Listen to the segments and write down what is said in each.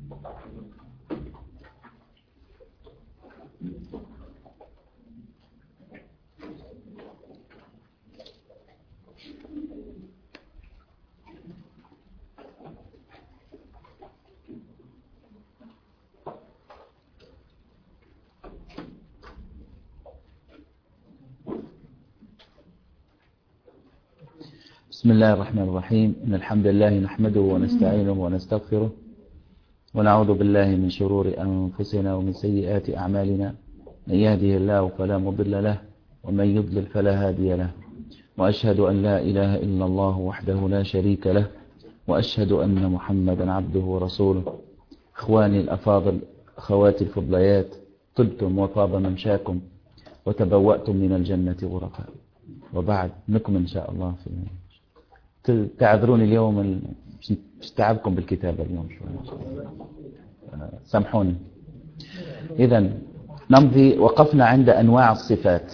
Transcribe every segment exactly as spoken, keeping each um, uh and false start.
بسم الله الرحمن الرحيم. إن الحمد لله نحمده ونستعينه ونستغفره ونعوذ بالله من شرور أنفسنا ومن سيئات أعمالنا. من يهده الله فلا مضل له ومن يضلل فلا هادي له، وأشهد أن لا إله إلا الله وحده لا شريك له، وأشهد أن محمدا عبده ورسوله. إخواني الأفاضل، أخواتي الفضليات، طبتم وطاب ممشاكم وتبوأتم من الجنة غرفا، وبعد نكم إن شاء الله في تعذروني اليوم، مش تعبكم بالكتابة اليوم شوي، سامحوني. إذن نمضي. وقفنا عند أنواع الصفات.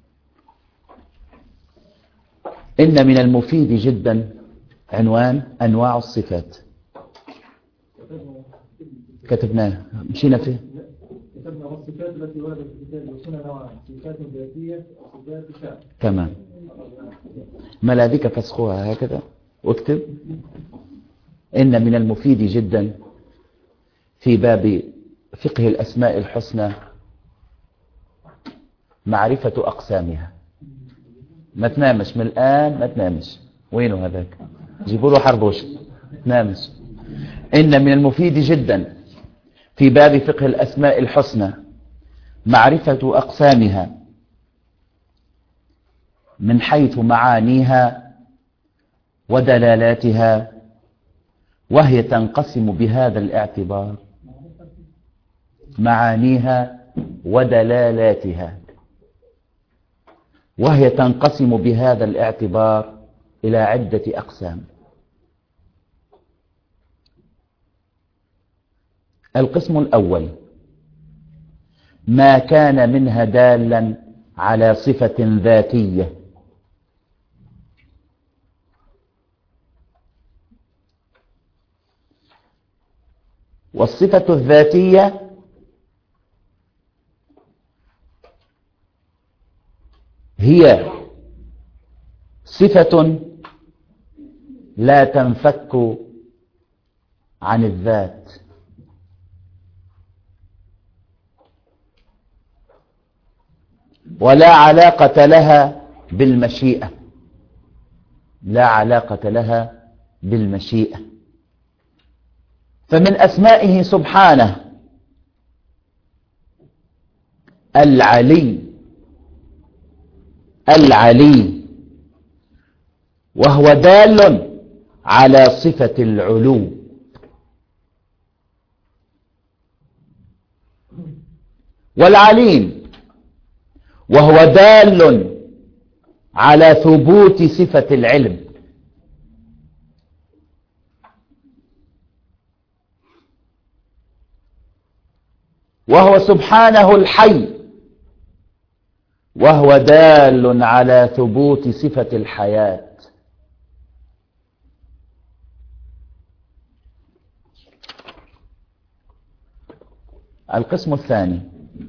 إن من المفيد جدا عنوان أنواع الصفات، كتبناه مشينا فيه. كتبنا والصفات التي وردت في الكتاب والسنة نوعان: صفات ذاتية وصفات شأن. تمام. ملاذيك فسخوها هكذا واكتب: إن من المفيد جدا في باب فقه الأسماء الحسنى معرفة أقسامها. ما تنامش من الآن، ما تنامش. وينه هذاك؟ جيبوا له حربوش. تنامش. إن من المفيد جدا في باب فقه الأسماء الحسنى معرفة أقسامها من حيث معانيها ودلالاتها، وهي تنقسم بهذا الاعتبار معانيها ودلالاتها وهي تنقسم بهذا الاعتبار إلى عدة أقسام. القسم الأول: ما كان منها دالا على صفة ذاتية، والصفة الذاتية هي صفة لا تنفك عن الذات، ولا علاقة لها بالمشيئة، لا علاقة لها بالمشيئة. فمن أسمائه سبحانه العلي، العلي، وهو دال على صفة العلو. والعليم وهو دال على ثبوت صفة العلم. وهو سبحانه الحي، وهو دال على ثبوت صفة الحياة. القسم الثاني: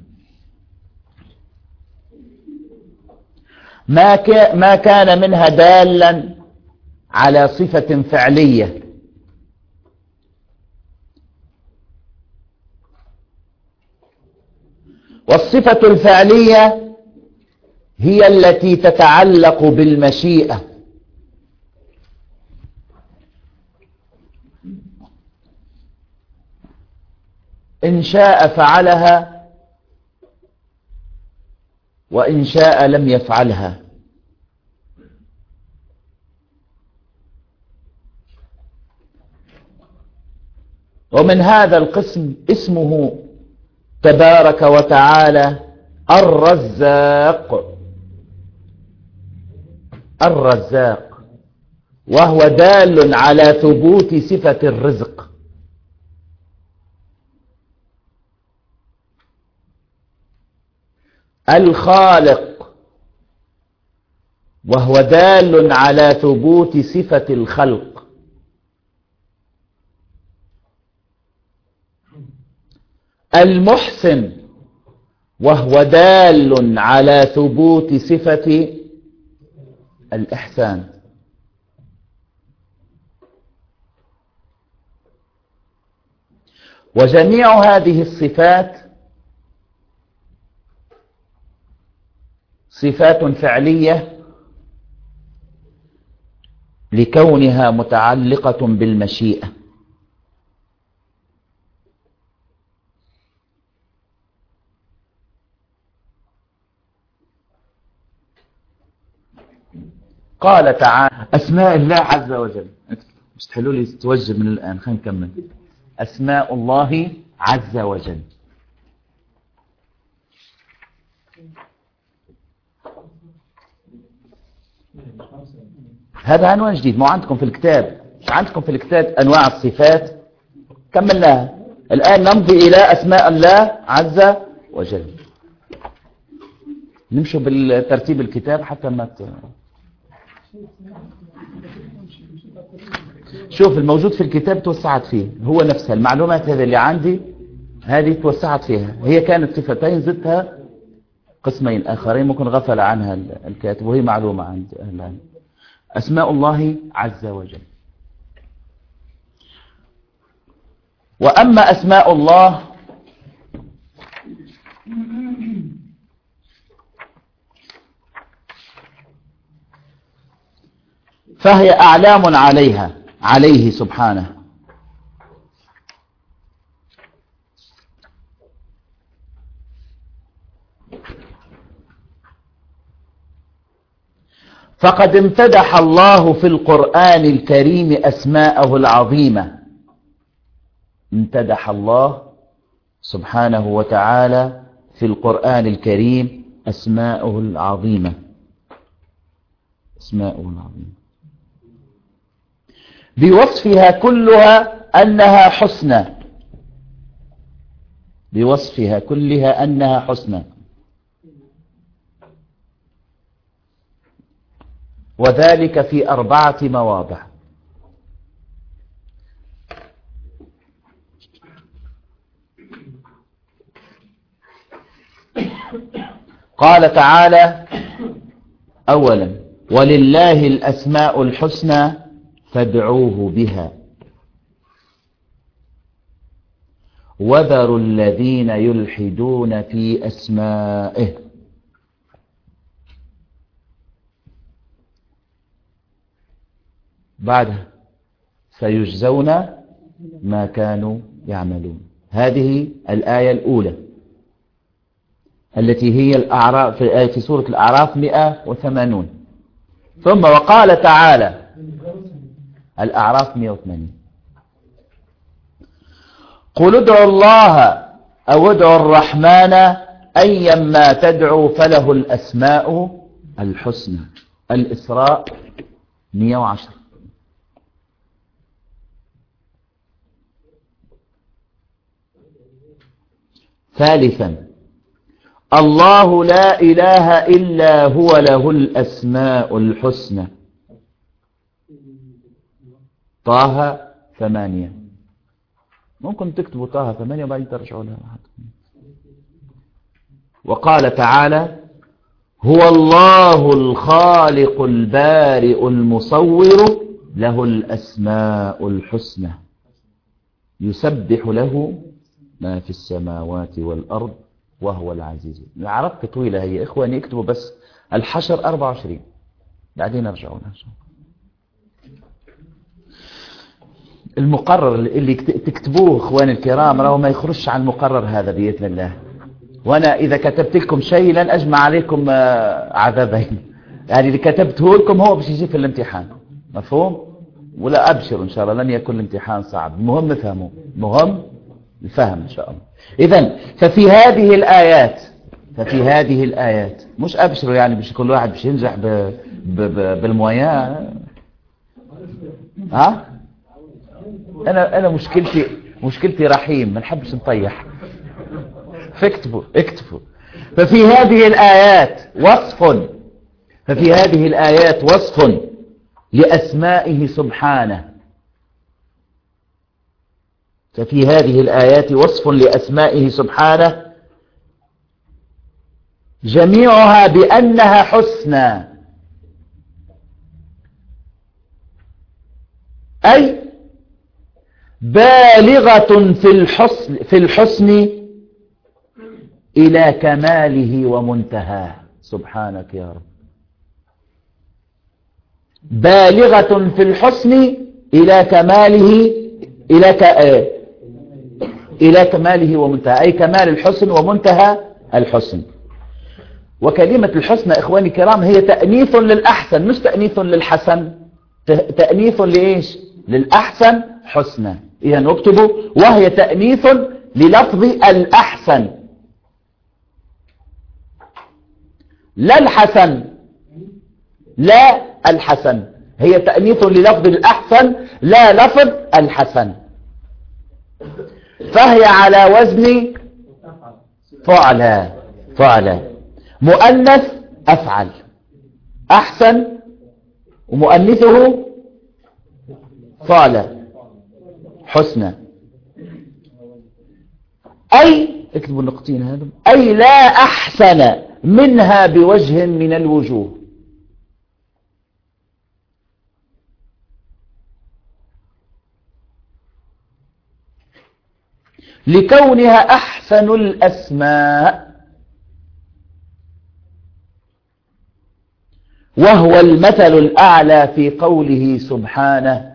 ما ما كان منها دالا على صفة فعلية، والصفة الفعلية هي التي تتعلق بالمشيئة. إن شاء فعلها وإن شاء لم يفعلها. ومن هذا القسم اسمه تبارك وتعالى الرزاق، الرزاق، وهو دال على ثبوت صفة الرزق. الخالق، وهو دال على ثبوت صفة الخلق. المحسن، وهو دال على ثبوت صفة الإحسان. وجميع هذه الصفات صفات فعلية لكونها متعلقة بالمشيئة. قال تعالى أسماء الله عز وجل. مش تحلوا لي توجه من الآن، خلينا نكمل. أسماء الله عز وجل. هذا عنوان جديد، مو عندكم في الكتاب، عندكم في الكتاب أنواع الصفات كملناها. الآن نمضي إلى أسماء الله عز وجل. نمشوا بالترتيب الكتاب حتى ما ت... شوف الموجود في الكتاب توسعت فيه، هو نفسها المعلومات هذه اللي عندي هذه توسعت فيها. هي كانت صفتين زدتها قسمين آخرين ممكن غفل عنها الكاتب، وهي معلومة عند أهل العلم. أسماء الله عز وجل. وأما أسماء الله فهي أعلام عليها عليه سبحانه. فقد امتدح الله في القرآن الكريم أسماءه العظيمة. امتدح الله سبحانه وتعالى في القرآن الكريم أسماءه العظيمة. أسماءه العظيمة بوصفها كلها أنها حسنى. بوصفها كلها أنها حسنى. وذلك في أربعة مواضع. قال تعالى أولا ولله الأسماء الحسنى فادعوه بها وذروا الذين يلحدون في أسمائه. بعدها سيجزون ما كانوا يعملون. هذه الآية الأولى التي هي الأعراف في في سورة الأعراف مئة وثمانون. ثم وقال تعالى الأعراف مئة وثمانين قل ادعوا الله أو ادعوا الرحمن أيما تدعوا فله الأسماء الحسنى. الإسراء مئة وعشرة. ثالثا الله لا إله إلا هو له الأسماء الحسنى. طه ثمانية. ممكن تكتبوا طه ثمانية وبعدين ترجعوا لها. وقال تعالى هو الله الخالق البارئ المصور له الأسماء الحسنى يسبح له ما في السماوات والأرض وهو العزيز. العرب طويلة هي إخواني، اكتبوا بس الحشر أربعة وعشرين بعدين ارجعوا لها. المقرر اللي تكتبوه اخواني الكرام راهو ما يخرجش عن المقرر هذا بإذن الله. وانا اذا كتبت لكم شيء لن اجمع عليكم عذابين، يعني اللي كتبته لكم هو باش يجي في الامتحان، مفهوم؟ ولا ابشروا ان شاء الله لن يكون الامتحان صعب. المهم فهموا، مهم الفهم ان شاء الله. اذا ففي هذه الايات ففي هذه الايات مش ابشروا يعني باش كل واحد باش ينجح بالمويا. ها انا انا مشكلتي مشكلتي رحيم، ما نحبش نطيح. فاكتبوا اكتبوا. ففي هذه الآيات وصف ففي هذه الآيات وصف لأسمائه سبحانه. ففي هذه الآيات وصف لأسمائه سبحانه جميعها بأنها حسنى، أي بالغة في الحسن, في الحسن إلى كماله ومنتهاه. سبحانك يا رب. بالغة في الحسن إلى كماله إلى ك... إلى كماله ومنتهى، أي كمال الحسن ومنتهى الحسن. وكلمة الحسن إخواني الكرام هي تأنيث للأحسن، مش تأنيث للحسن، تأنيث لإيش؟ للأحسن حسنى. إذن نكتبه وهي تأنيث للفظ الأحسن، لا الحسن، لا الحسن، هي تأنيث للفظ الأحسن لا لفظ الحسن. فهي على وزن فعلا فعلا، مؤنث أفعل، أحسن ومؤنثه فعلا حسنى. أي اكتبوا النقطتين هذا، أي لا أحسن منها بوجه من الوجوه. لكونها أحسن الأسماء، وهو المثل الأعلى في قوله سبحانه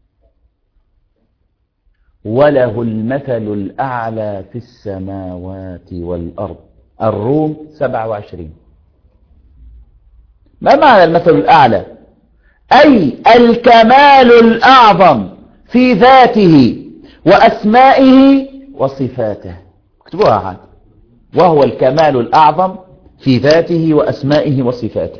وله المثل الأعلى في السماوات والأرض. الروم سبعة وعشرين. ما معنى المثل الأعلى؟ أي الكمال الأعظم في ذاته وأسمائه وصفاته. اكتبوها عاد، وهو الكمال الأعظم في ذاته وأسمائه وصفاته.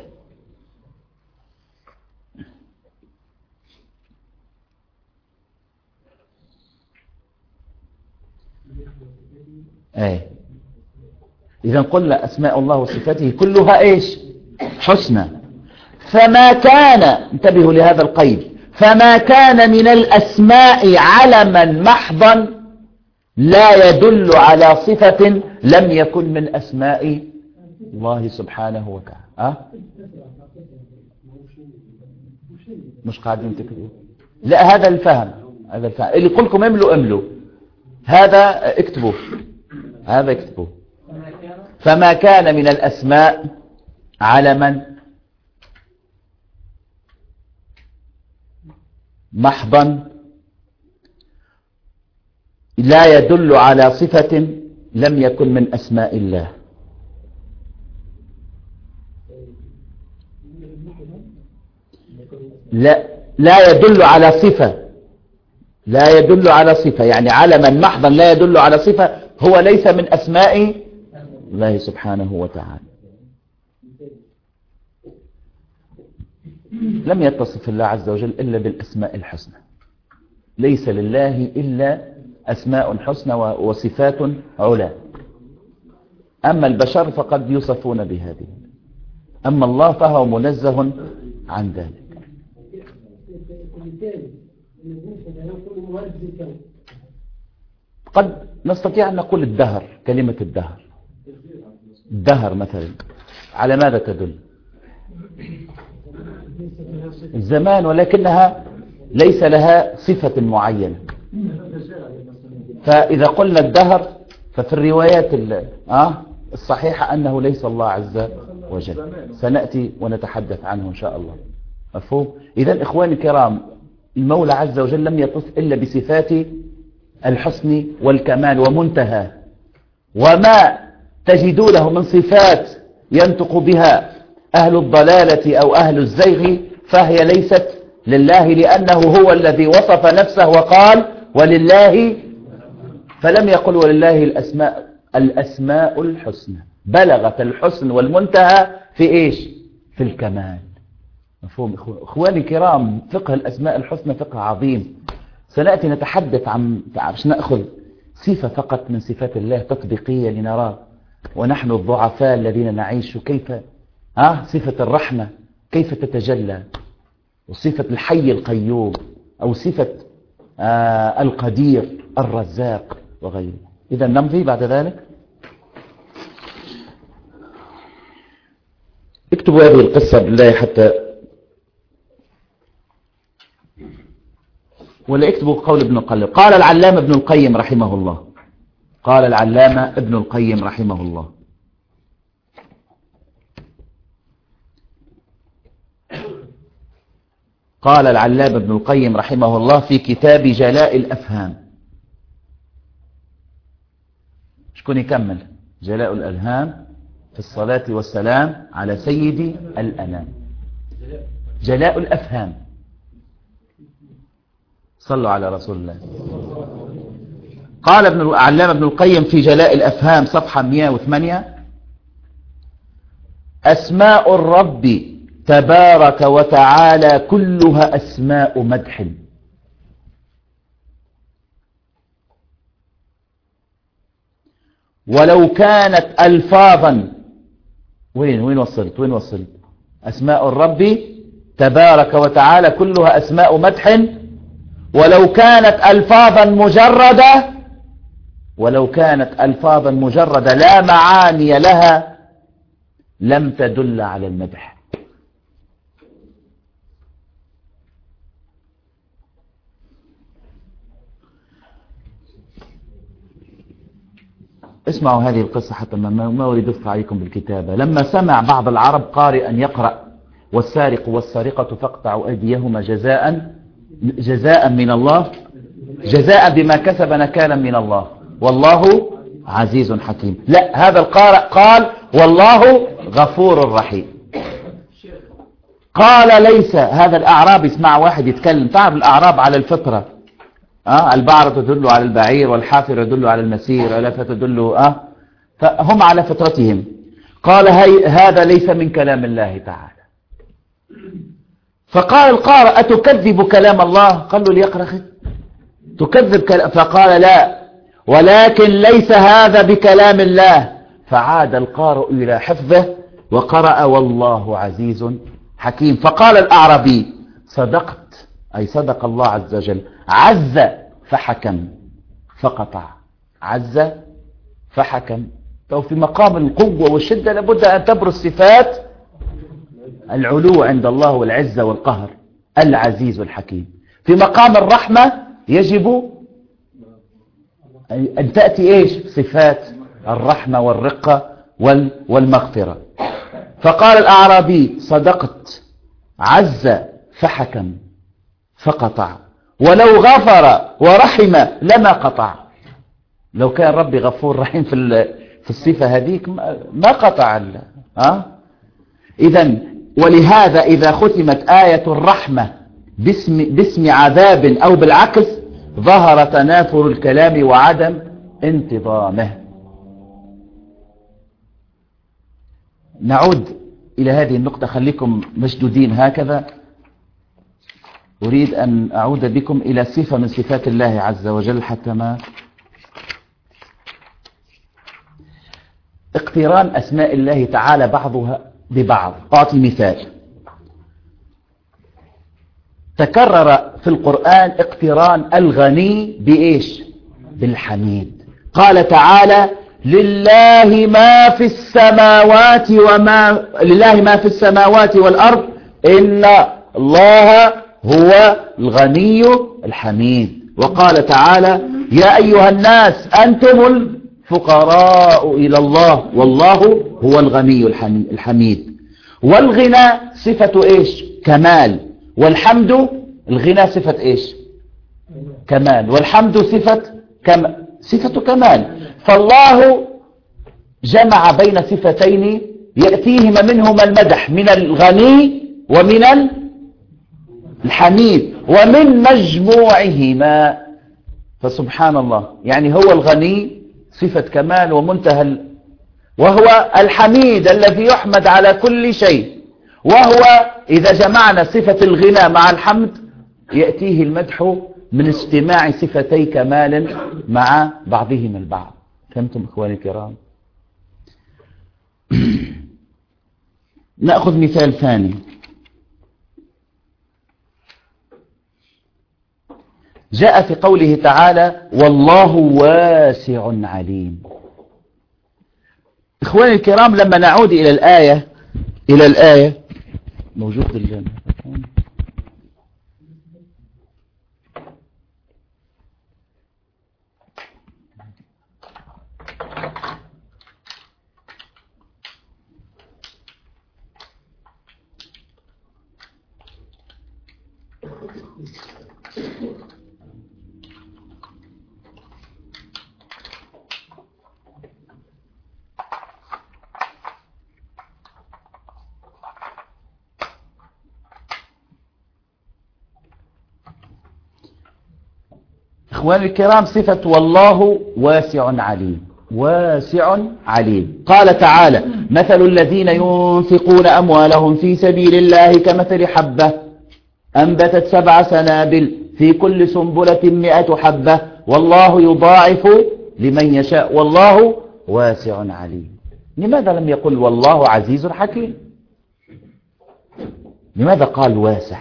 ايه إذا قلنا أسماء الله وصفاته كلها إيش؟ حسنى. فما كان، انتبهوا لهذا القيد، فما كان من الأسماء علما محضا لا يدل على صفة لم يكن من أسماء الله سبحانه وتعالى. أه؟ مش قاعدين تكتبوا؟ لا، هذا الفهم، هذا الفهم اللي قلكم املوا املوا، هذا اكتبوا، هذا اكتبوا. فما كان من الأسماء علما محضا لا يدل على صفة لم يكن من أسماء الله. لا لا يدل على صفة، لا يدل على صفة، يعني علما محضا لا يدل على صفة، هو ليس من أسماء الله سبحانه وتعالى. لم يتصف الله عز وجل إلا بالأسماء الحسنى، ليس لله إلا أسماء حسنى وصفات علا. أما البشر فقد يوصفون بهذه، أما الله فهو منزه عن ذلك. قد نستطيع أن نقول الدهر، كلمة الدهر، الدهر مثلا على ماذا تدل؟ الزمان، ولكنها ليس لها صفة معينة. فإذا قلنا الدهر ففي الروايات آه الصحيحة أنه ليس الله عز وجل، سنأتي ونتحدث عنه إن شاء الله. مفهوم؟ إذن إخواني الكرام، المولى عز وجل لم يتصف إلا بصفات الحسن والكمال ومنتهى، وما تجدونه من صفات ينطق بها أهل الضلالة أو أهل الزيغ فهي ليست لله، لأنه هو الذي وصف نفسه وقال ولله، فلم يقل ولله الأسماء الأسماء الحسنى. بلغت الحسن والمنتهى في إيش؟ في الكمال. مفهوم إخواني الكرام؟ فقه الأسماء الحسنى فقه عظيم، سنأتي نتحدث عن باش نأخذ صفة فقط من صفات الله تطبيقية لنرى ونحن الضعفاء الذين نعيش كيف ها صفة الرحمة كيف تتجلى، وصفة الحي القيوم، أو صفة آه القدير الرزاق وغيره. إذا نمضي بعد ذلك. اكتبوا هذه القصة بالله حتى، ولا اكتبوا قول ابن القيم. قال العلامة ابن القيم رحمه الله، قال العلامة ابن القيم رحمه الله: قال العلامة ابن القيم رحمه الله في كتاب جلاء الأفهام. شكون يكمل؟ جلاء الألهام في الصلاة والسلام على سيد الأنام. جلاء الأفهام، صلوا على رسول الله. قال ابن العلامة ابن القيم في جلاء الأفهام صفحة مئة وثمانية: أسماء الرب تبارك وتعالى كلها أسماء مدح، ولو كانت ألفاظا. وين وين وصلت وين وصلت أسماء الرب تبارك وتعالى كلها أسماء مدح، ولو كانت ألفاظا مجردة ولو كانت ألفاظا مجردة لا معاني لها لم تدل على المدح. اسمعوا هذه القصة حتى ما أريد أدفع عليكم بالكتابة. لما سمع بعض العرب قارئا يقرأ: والسارق والسارقة فاقطعوا أيديهما جزاء جزاء من الله جزاء بما كسب نكالا من الله والله عزيز حكيم. لا، هذا القارئ قال: والله غفور رحيم. قال: ليس هذا الأعراب. اسمع واحد يتكلم، تعرف الأعراب على الفطرة، أه؟ البعرة تدل على البعير، والحافر يدل على المسير، والألفة تدل أه؟ فهم على فطرتهم. قال: هي هذا ليس من كلام الله تعالى. فقال القارئ: أتكذب كلام الله؟ قال له: ليقرأ خذ تكذب كلام. فقال: لا، ولكن ليس هذا بكلام الله. فعاد القارئ إلى حفظه وقرأ: والله عزيز حكيم. فقال الأعرابي: صدقت، أي صدق الله عز وجل. عز فحكم فقطع، عز فحكم. ففي مقام القوة والشدة لابد أن تبرز صفات العلو عند الله والعزة والقهر، العزيز الحكيم. في مقام الرحمة يجب أن تأتي إيش؟ صفات الرحمة والرقة والمغفرة. فقال الأعرابي: صدقت، عز فحكم فقطع، ولو غفر ورحم لما قطع. لو كان ربي غفور رحيم في في الصفة هذيك ما قطع. ها إذن ولهذا إذا ختمت آية الرحمة باسم, باسم عذاب أو بالعكس ظهر تنافر الكلام وعدم انتظامه. نعود إلى هذه النقطة، خليكم مشدودين هكذا. أريد أن أعود بكم إلى صفة من صفات الله عز وجل حتى ما اقتران أسماء الله تعالى بعضها ببعض. أعطي مثال. تكرر في القرآن اقتران الغني بإيش؟ بالحميد. قال تعالى: لله ما في السماوات وما لله ما في السماوات والأرض إن الله هو الغني الحميد. وقال تعالى: يا أيها الناس أنتم الفقراء إلى الله والله هو الغني الحميد. والغنى صفة إيش؟ كمال. والحمد، الغنى صفة إيش؟ كمال. والحمد صفة كم... صفة كمال. فالله جمع بين صفتين يأتيهما منهما المدح، من الغني ومن الحميد، ومن مجموعهما. فسبحان الله، يعني هو الغني صفة كمال ومنتهى ال... وهو الحميد الذي يحمد على كل شيء. وهو إذا جمعنا صفة الغنى مع الحمد يأتيه المدح من اجتماع صفتي كمال مع بعضهما البعض. فهمتم إخواني الكرام؟ نأخذ مثال ثاني. جاء في قوله تعالى والله واسع عليم. إخواني الكرام، لما نعود إلى الآية إلى الآية موجود الجنة. إخواني الكرام، صفة والله واسع عليم. واسع عليم. قال تعالى مثل الذين ينفقون أموالهم في سبيل الله كمثل حبة أنبتت سبع سنابل في كل سنبلة مئة حبة والله يضاعف لمن يشاء والله واسع عليم. لماذا لم يقل والله عزيز حكيم؟ لماذا قال واسع؟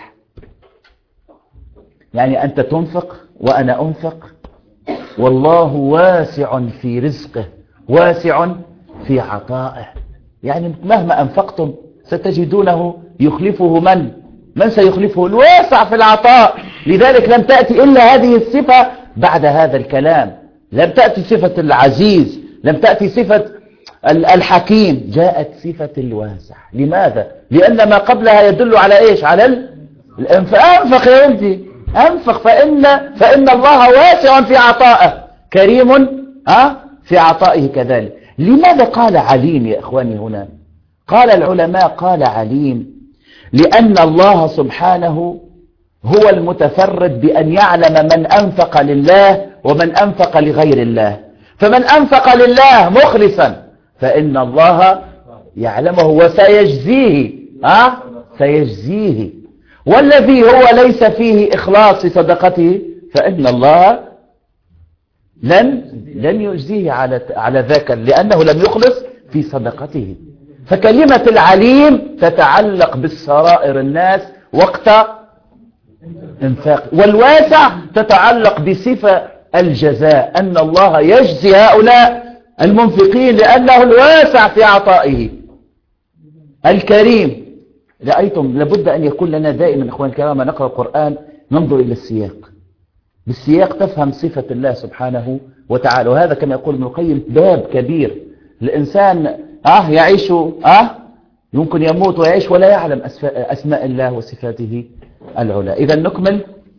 يعني أنت تنفق وأنا أنفق، والله واسع في رزقه واسع في عطائه. يعني مهما أنفقتم ستجدونه يخلفه من؟ من سيخلفه؟ الواسع في العطاء. لذلك لم تأتي إلا هذه الصفة بعد هذا الكلام. لم تأتي صفة العزيز، لم تأتي صفة الحكيم، جاءت صفة الواسع. لماذا؟ لأن ما قبلها يدل على إيش؟ على الأنفق. أنفق يا ولدي، أنفق، فإن, فإن الله واسع في عطائه كريم ها في عطائه كذلك. لماذا قال عليم يا إخواني هنا؟ قال العلماء قال عليم لأن الله سبحانه هو المتفرد بأن يعلم من أنفق لله ومن أنفق لغير الله. فمن أنفق لله مخلصا فإن الله يعلمه وسيجزيه ها سيجزيه، والذي هو ليس فيه إخلاص في صدقته فإن الله لن لن يجزيه على على ذاك، لأنه لم يخلص في صدقته. فكلمة العليم تتعلق بالسرائر الناس وقت انفاق، والواسع تتعلق بصفة الجزاء، أن الله يجزي هؤلاء المنفقين لأنه الواسع في عطائه الكريم. رأيتم لابد أن يكون لنا دائما إخوان الكرام نقرأ القرآن ننظر إلى السياق، بالسياق تفهم صفة الله سبحانه وتعالى. وهذا كما يقول ابن القيم باب كبير. الإنسان آه يعيش آه يمكن يموت ويعيش ولا يعلم أسماء الله وصفاته العلى. إذا نكمل.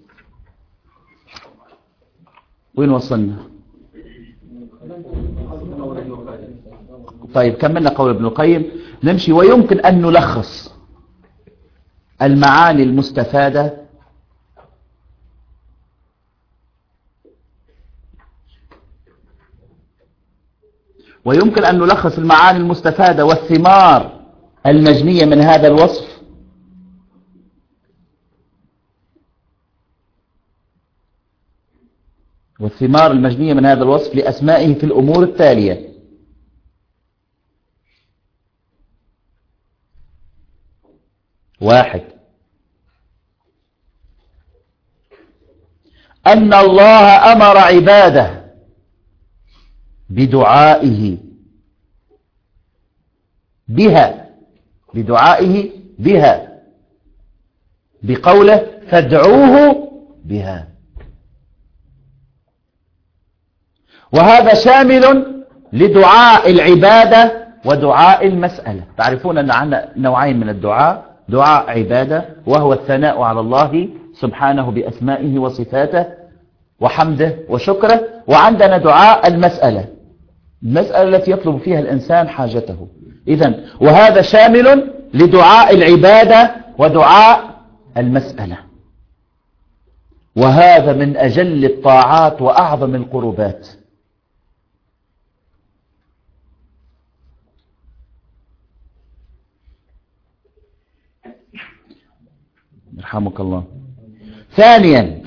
وين وصلنا؟ طيب كملنا قول ابن القيم، نمشي. ويمكن أن نلخص المعاني المستفادة ويمكن أن نلخص المعاني المستفادة والثمار المجنية من هذا الوصف والثمار المجنية من هذا الوصف لأسمائه في الأمور التالية: واحد، أن الله أمر عباده بدعائه بها بدعائه بها بقوله فادعوه بها، وهذا شامل لدعاء العبادة ودعاء المسألة. تعرفون أن عندنا نوعين من الدعاء: دعاء عبادة وهو الثناء على الله سبحانه بأسمائه وصفاته وحمده وشكره، وعندنا دعاء المسألة، المسألة التي يطلب فيها الإنسان حاجته. إذن وهذا شامل لدعاء العبادة ودعاء المسألة، وهذا من أجل الطاعات وأعظم القربات. يرحمك الله. ثانيا،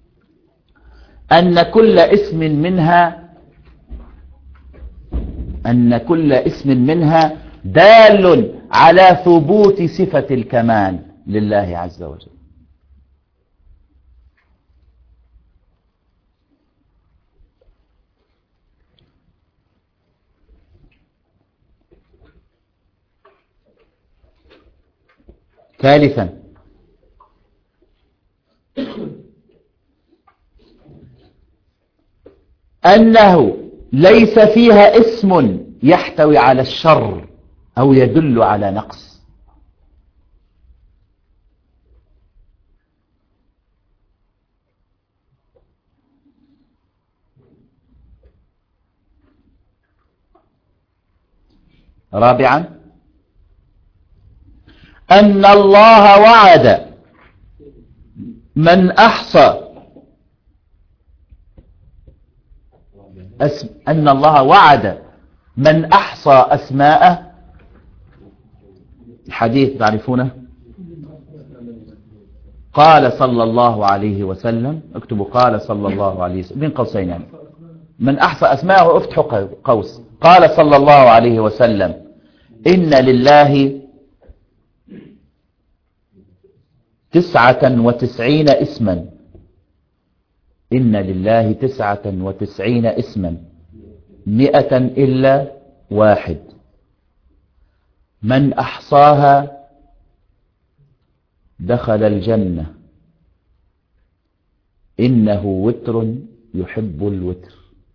أن كل اسم منها أن كل اسم منها دال على ثبوت صفة الكمال لله عز وجل. ثالثا أنه ليس فيها اسم يحتوي على الشر أو يدل على نقص. رابعا أن الله وعد من أحصى أسم أن الله وعد من أحصى أسماءه. الحديث تعرفونه، قال صلى الله عليه وسلم، اكتبوا قال صلى الله عليه وسلم بين قوسين يعني. من أحصى أسماءه افتحوا قوس. قال صلى الله عليه وسلم إن لله تسعة وتسعين اسما إن لله تسعة وتسعين اسما مئة إلا واحد من أحصاها دخل الجنة إنه وتر يحب الوتر.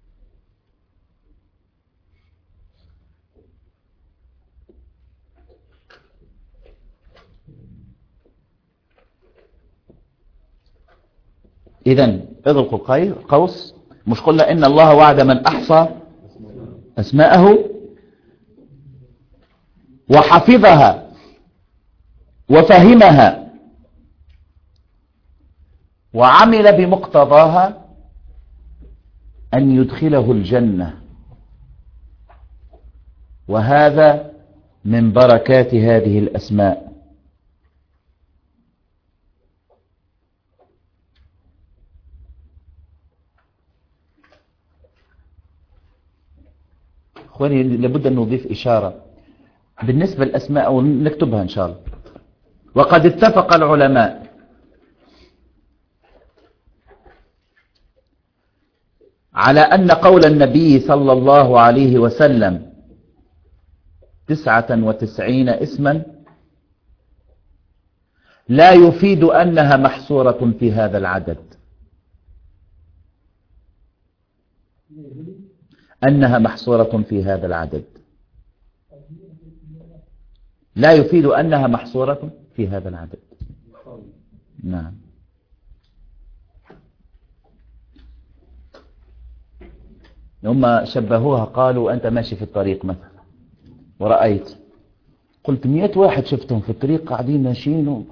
إذن اضرقوا القوس. مش قلنا إن الله وعد من أحصى أسماءه وحفظها وفهمها وعمل بمقتضاها أن يدخله الجنة، وهذا من بركات هذه الأسماء. أخواني لابد أن نضيف إشارة بالنسبة للأسماء ونكتبها إن شاء الله. وقد اتفق العلماء على أن قول النبي صلى الله عليه وسلم تسعة وتسعين اسما لا يفيد أنها محصورة في هذا العدد، أنها محصورة في هذا العدد، لا يفيد أنها محصورة في هذا العدد. نعم. هم شبهوها، قالوا أنت ماشي في الطريق مثلا ورأيت، قلت مئة واحد شفتهم في الطريق قاعدين ماشيين،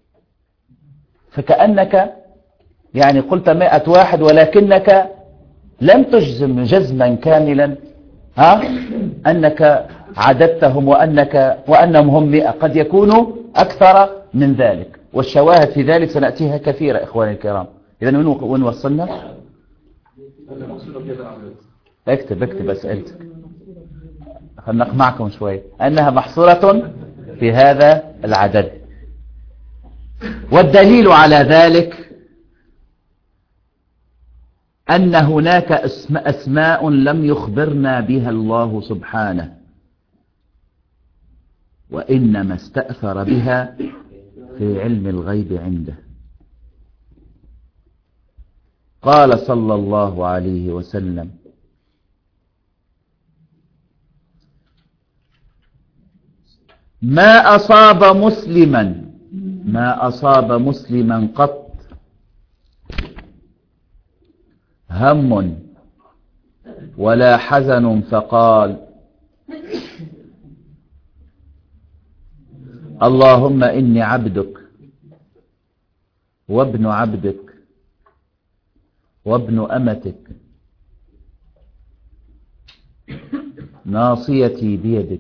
فكأنك يعني قلت مئة واحد ولكنك لم تجزم جزما كاملا ها أنك عددتهم وأنك وأنهم هم مئة، قد يكونوا أكثر من ذلك، والشواهد في ذلك سنأتيها كثيرة إخواني الكرام. إذن وين وصلنا؟ اكتب اكتب أسئلتك، خلنا نقمعكم شوي. أنها محصورة في هذا العدد، والدليل على ذلك أن هناك أسماء لم يخبرنا بها الله سبحانه، وإنما استأثر بها في علم الغيب عنده. قال صلى الله عليه وسلم ما أصاب مسلما ما أصاب مسلما قط هم ولا حزن فقال اللهم إني عبدك وابن عبدك وابن أمتك ناصيتي بيدك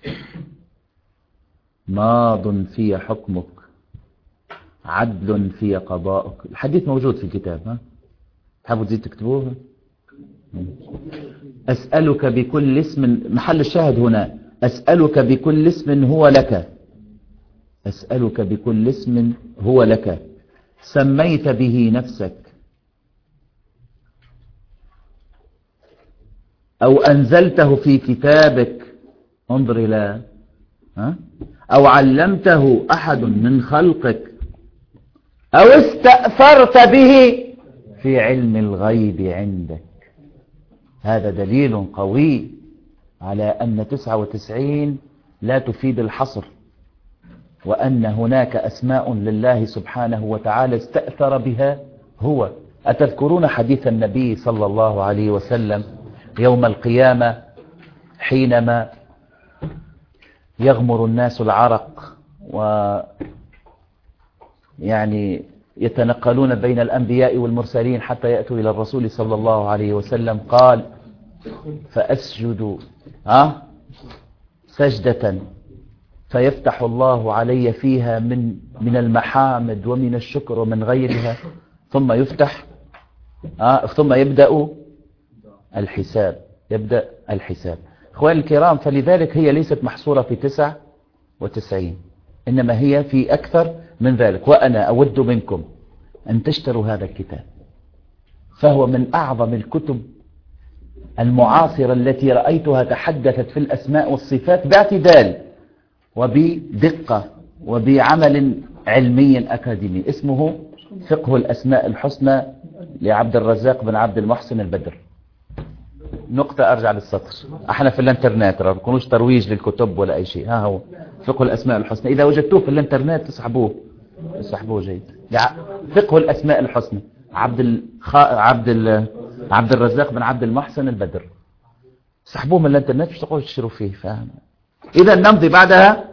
ماض في حكمك عدل في قضاءك. الحديث موجود في الكتاب، ها تحبوا تزيد تكتبوه. أسألك بكل اسم، محل الشاهد هنا أسألك بكل اسم هو لك أسألك بكل اسم هو لك سميت به نفسك أو أنزلته في كتابك، انظر إلى ها أو علمته أحد من خلقك أو استأثرت به في علم الغيب عندك. هذا دليل قوي على أن تسعة وتسعين لا تفيد الحصر، وأن هناك أسماء لله سبحانه وتعالى استأثر بها هو. أتذكرون حديث النبي صلى الله عليه وسلم يوم القيامة حينما يغمر الناس العرق ويعني يتنقلون بين الأنبياء والمرسلين حتى يأتوا إلى الرسول صلى الله عليه وسلم، قال فأسجد أه؟ سجدة فيفتح الله علي فيها من من المحامد ومن الشكر ومن غيرها، ثم يفتح أه؟ ثم يبدأ الحساب يبدأ الحساب. أخواني الكرام، فلذلك هي ليست محصورة في تسعة وتسعين، إنما هي في أكثر من ذلك. وأنا أود منكم أن تشتروا هذا الكتاب، فهو من أعظم الكتب المعاصرة التي رأيتها تحدثت في الأسماء والصفات باعتدال وبدقة وبعمل علمي أكاديمي. اسمه فقه الأسماء الحسنى لعبد الرزاق بن عبد المحسن البدر. نقطة أرجع للسطر، احنا في الانترنت ما بكونوش ترويج للكتب ولا أي شيء. ها هو فقه الأسماء الحسنى، إذا وجدتوه في الانترنت تسحبوه تسحبوه جيد. فقه الأسماء الحسنى عبد الخ... عبد ال... عبد الرزاق بن عبد المحسن البدر، سحبوه من الانترنت مش تقولوا تشتروا فيه. فاهم؟ إذا نمضي بعدها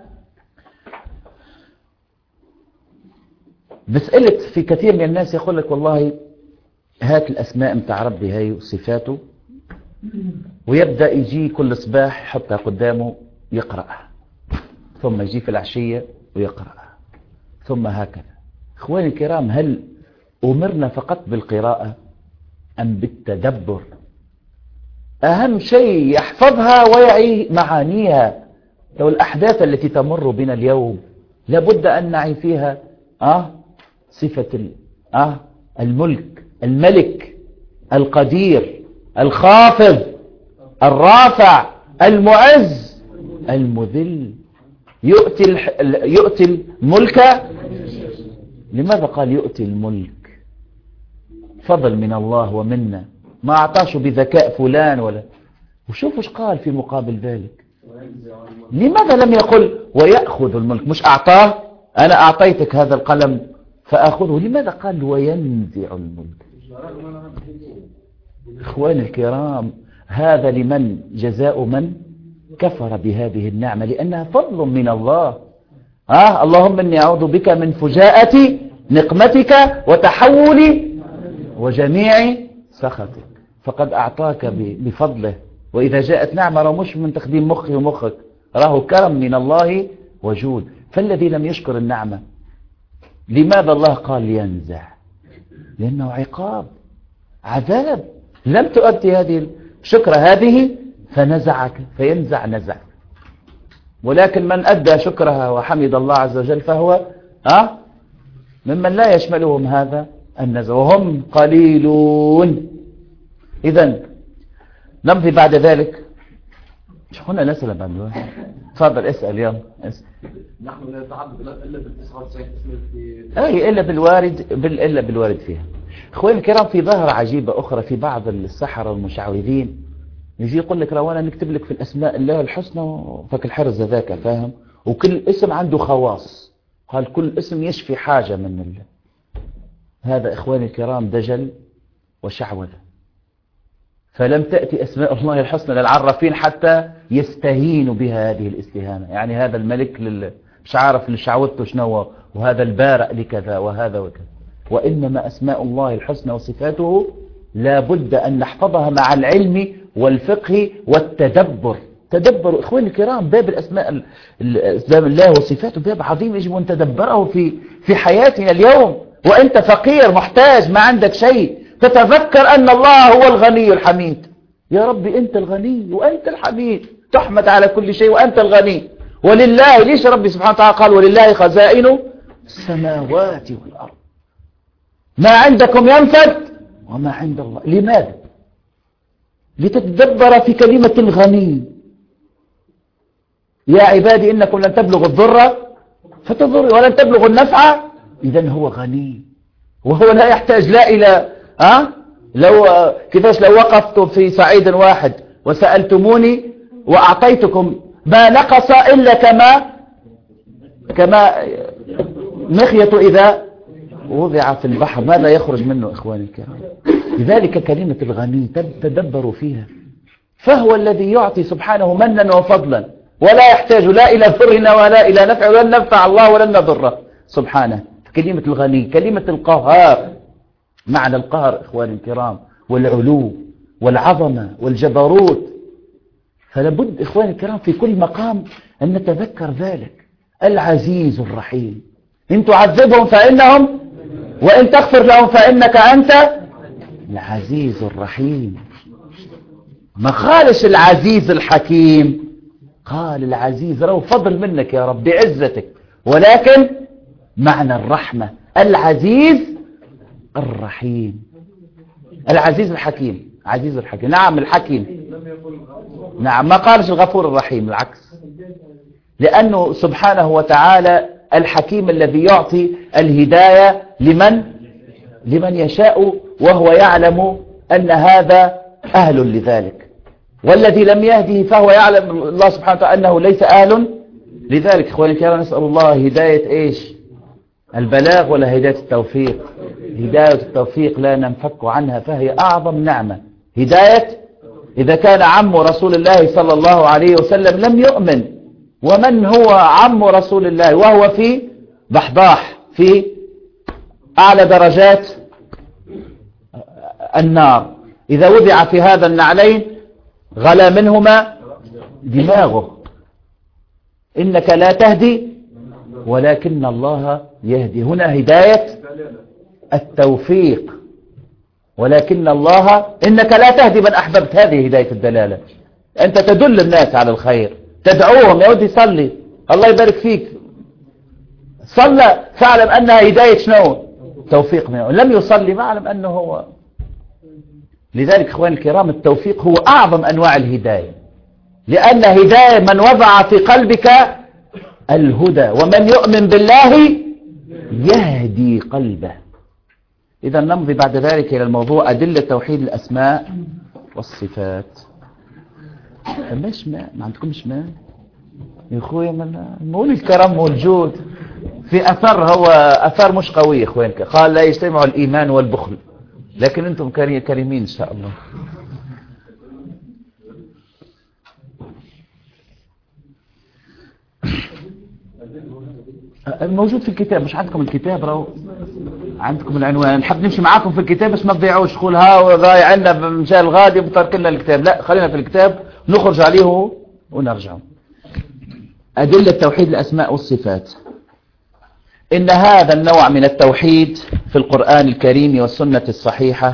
بسألة في كثير من الناس يقول لك والله هات الأسماء متاع ربي هاي وصفاته، ويبدأ يجي كل صباح يحطها قدامه يقرأها، ثم يجي في العشية ويقرأها، ثم هكذا. إخواني الكرام، هل أمرنا فقط بالقراءة أم بالتدبر؟ أهم شيء يحفظها ويعي معانيها. لو الأحداث التي تمر بنا اليوم لابد أن نعي فيها آه صفة آه الملك، الملك القدير الخافض الرافع المعز المذل، يؤتي الح... يؤتي الملك. لماذا قال يؤتي الملك؟ فضل من الله ومنا، ما أعطاش بذكاء فلان ولا. وشوفوا ايش قال في مقابل ذلك. لماذا لم يقل ويأخذ الملك؟ مش أعطاه، أنا أعطيتك هذا القلم فأخذه. لماذا قال وينزع الملك؟ إخواني الكرام، هذا لمن جزاء من كفر بهذه النعمة، لأنها فضل من الله. آه اللهم إني أعوذ بك من فجاءة نقمتك وتحول وجميع سخطك، فقد أعطاك بفضله. وإذا جاءت نعمة راه مش من تخديم مخي ومخك، راه كرم من الله وجود. فالذي لم يشكر النعمة لماذا الله قال ينزع؟ لأنه عقاب عذاب. لم تؤدي هذه الشكرة هذه فنزعك، فينزع نزع. ولكن من أدى شكرها وحمد الله عز وجل فهو أه ممن لا يشملهم هذا النزع، وهم قليلون. إذن نمضي بعد ذلك. مش هنا نسأل بعد الواحد؟ تفضل اسأل يلا اسأل. نحن لا نتعبد إلا بالتسعة وتسعين اسم في أي إلا بالوارد بال إلا بالوارد فيها. أخواني الكرام، في ظاهرة عجيبة أخرى في بعض السحرة والمشعوذين، يجي يقول لك روانا نكتب لك في الأسماء الله الحسنى فك الحرز ذاك، فاهم؟ وكل اسم عنده خواص، قال كل اسم يشفي حاجة من الله. هذا إخواني الكرام دجل وشعوذة. فلم تأتي أسماء الله الحسنى للعرافين حتى يستهينوا بها هذه الاستهانة. يعني هذا الملك لل... مش عارف لشعوذته شنو، وهذا البارئ لكذا وهذا وكذا. وإنما أسماء الله الحسنى وصفاته لا بد أن نحفظها مع العلم والفقه والتدبر. تدبر إخواني الكرام، باب الأسماء الله وصفاته باب عظيم يجب أن تدبره في في حياتنا اليوم. وأنت فقير محتاج ما عندك شيء، تتذكر أن الله هو الغني الحميد. يا ربي أنت الغني وأنت الحميد، تحمد على كل شيء وأنت الغني. ولله، ليش ربي سبحانه وتعالى قال ولله خزائن السماوات والأرض، ما عندكم ينفد وما عند الله. لماذا؟ لتتدبر في كلمة الغني. يا عبادي إنكم لن تبلغوا الضر فتضر ولن تبلغوا النفع. إذن هو غني وهو لا يحتاج لا إلى ها لو كيفاش لو وقفت في صعيد واحد وسألتموني وأعطيتكم ما نقص إلا كما كما مخيط إذا وضع في البحر ماذا يخرج منه إخواني الكرام. لذلك كلمة الغني تدبروا فيها، فهو الذي يعطي سبحانه منا وفضلا ولا يحتاج لا إلى ضرنا ولا إلى نفع ولن ننفع الله ولن نضره سبحانه. كلمة الغني كلمة القهار، معنى القهر إخواني الكرام والعلو والعظمة والجبروت. فلابد إخواني الكرام في كل مقام أن نتذكر ذلك. العزيز الرحيم، إن تعذبهم فإنهم وإن تغفر لهم فإنك أنت العزيز الرحيم. ما قالش العزيز الحكيم، قال العزيز له فضل منك يا رب بعزتك، ولكن معنى الرحمة العزيز الرحيم. العزيز الحكيم، عزيز الحكيم، نعم الحكيم، نعم ما قالش الغفور الرحيم، العكس، لأنه سبحانه وتعالى الحكيم الذي يعطي الهداية لمن لمن يشاء وهو يعلم أن هذا أهل لذلك، والذي لم يهده فهو يعلم الله سبحانه وتعالى أنه ليس أهل لذلك. إخواني الكرام نسأل الله هداية إيش؟ البلاغ ولا هداية التوفيق؟ هداية التوفيق لا ننفك عنها فهي أعظم نعمة. هداية إذا كان عم رسول الله صلى الله عليه وسلم لم يؤمن، ومن هو عم رسول الله وهو في ضحضاح في أعلى درجات النار، إذا وضع في هذا النعلين غلا منهما دماغه. إنك لا تهدي ولكن الله يهدي. هنا هداية التوفيق، ولكن الله إنك لا تهدي من أحببت، هذه هداية الدلالة. أنت تدل الناس على الخير، تدعوهم يا ودي صلي الله يبارك فيك، صلى فاعلم أنها هداية شنو؟ توفيق منه. لم يصلي فاعلم أنه هو. لذلك إخواني الكرام التوفيق هو أعظم أنواع الهداية، لأن هداية من وضع في قلبك الهدى، ومن يؤمن بالله يهدي قلبه. إذا نمضي بعد ذلك إلى الموضوع أدلة توحيد الأسماء والصفات. مش ما ما عندكمش ما يا أخويا، من مول الكرم موجود في أثر، هو أثر مش قوي إخوانك، قال لا يجتمع الإيمان والبخل، لكن أنتم كريمين إن شاء الله. موجود في الكتاب، مش عندكم الكتاب؟ راهو عندكم العنوان. نحب نمشي معاكم في الكتاب بس ما تضيعوش، قول ها ضايع عندنا بمشال الغادي بترك لنا الكتاب، لا خلينا في الكتاب نخرج عليه ونرجع. أدلة توحيد الأسماء والصفات. إن هذا النوع من التوحيد في القرآن الكريم والسنة الصحيحة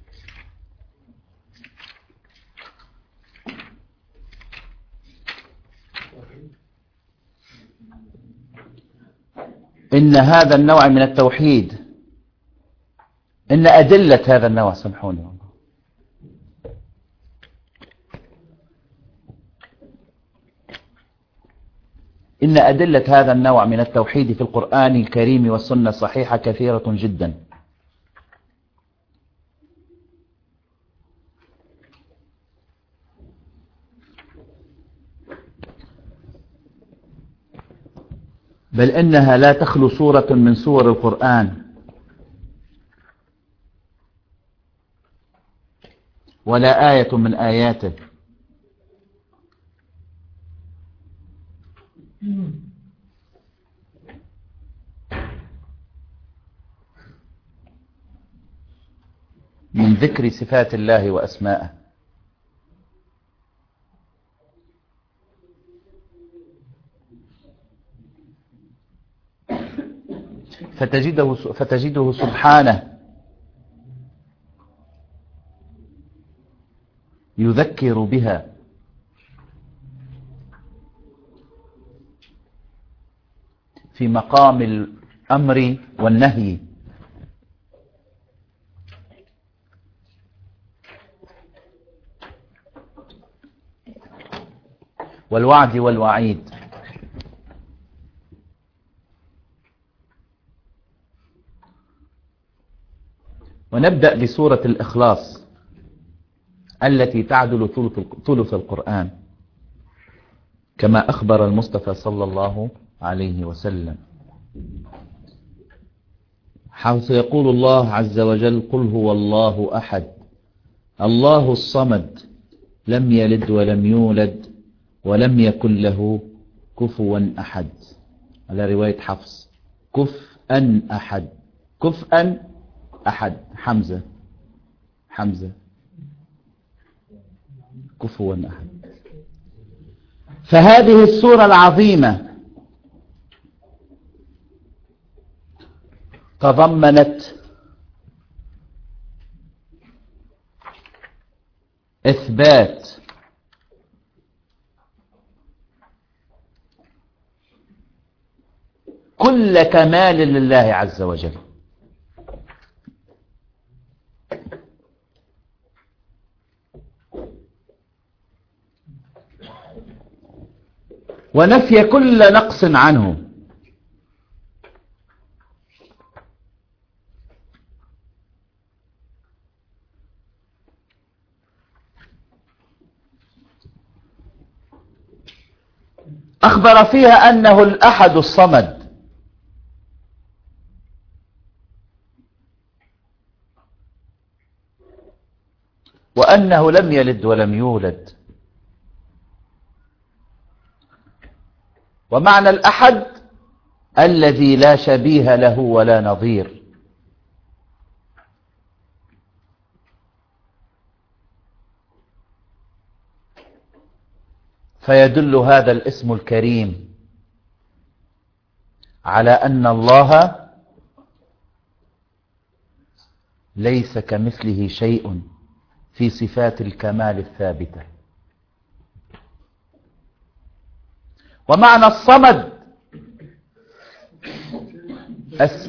إن هذا النوع من التوحيد إن أدلة هذا النوع، سامحوني والله، إن أدلة هذا النوع من التوحيد في القرآن الكريم والسنة الصحيحة كثيرة جدا. بل إنها لا تخلو سورة من سور القرآن ولا آية من آياته من ذكر صفات الله وأسمائه، فتجده, فتجده سبحانه يذكر بها في مقام الأمر والنهي، والوعد والوعيد. ونبدأ بسورة الإخلاص التي تعدل ثلث القرآن كما أخبر المصطفى صلى الله عليه وسلم، حيث يقول الله عز وجل: قل هو الله أحد الله الصمد لم يلد ولم يولد ولم يكن له كفوا أحد. على رواية حفص كفءا أحد، كفءا أحد، حمزة حمزة كفوا أحد. فهذه السورة العظيمة تضمنت إثبات كل كمال لله عز وجل، ونفي كل نقص عنه، أخبر فيها أنه الأحد الصمد، وأنه لم يلد ولم يولد. ومعنى الأحد الذي لا شبيه له ولا نظير. فيدل هذا الاسم الكريم على أن الله ليس كمثله شيء في صفات الكمال الثابتة. ومعنى الصمد أس...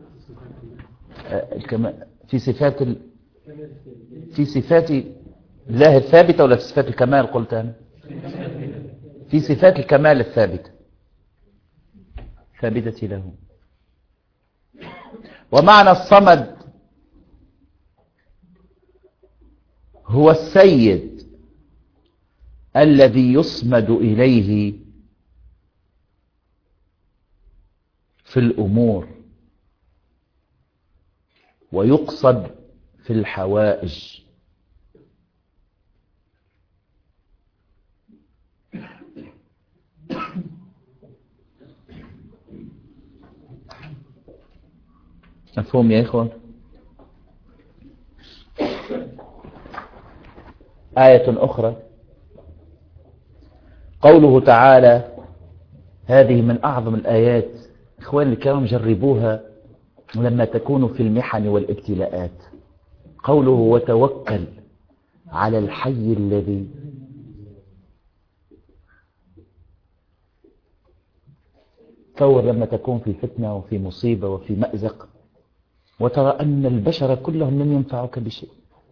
في صفات ال... في صفات الله الثابتة ولا في صفات الكمال؟ قلت أنا في صفات الكمال الثابتة ثابتة له. ومعنى الصمد هو السيد الذي يصمد إليه في الأمور ويقصد في الحوائج. مفهوم يا إخوان؟ آية أخرى قوله تعالى، هذه من أعظم الآيات إخواني الكرام، جربوها لما تكونوا في المحن والابتلاءات. قوله وتوكل على الحي الذي، تصور لما تكون في فتنة وفي مصيبة وفي مأزق وترى أن البشر كلهم لم ينفعوك بشيء،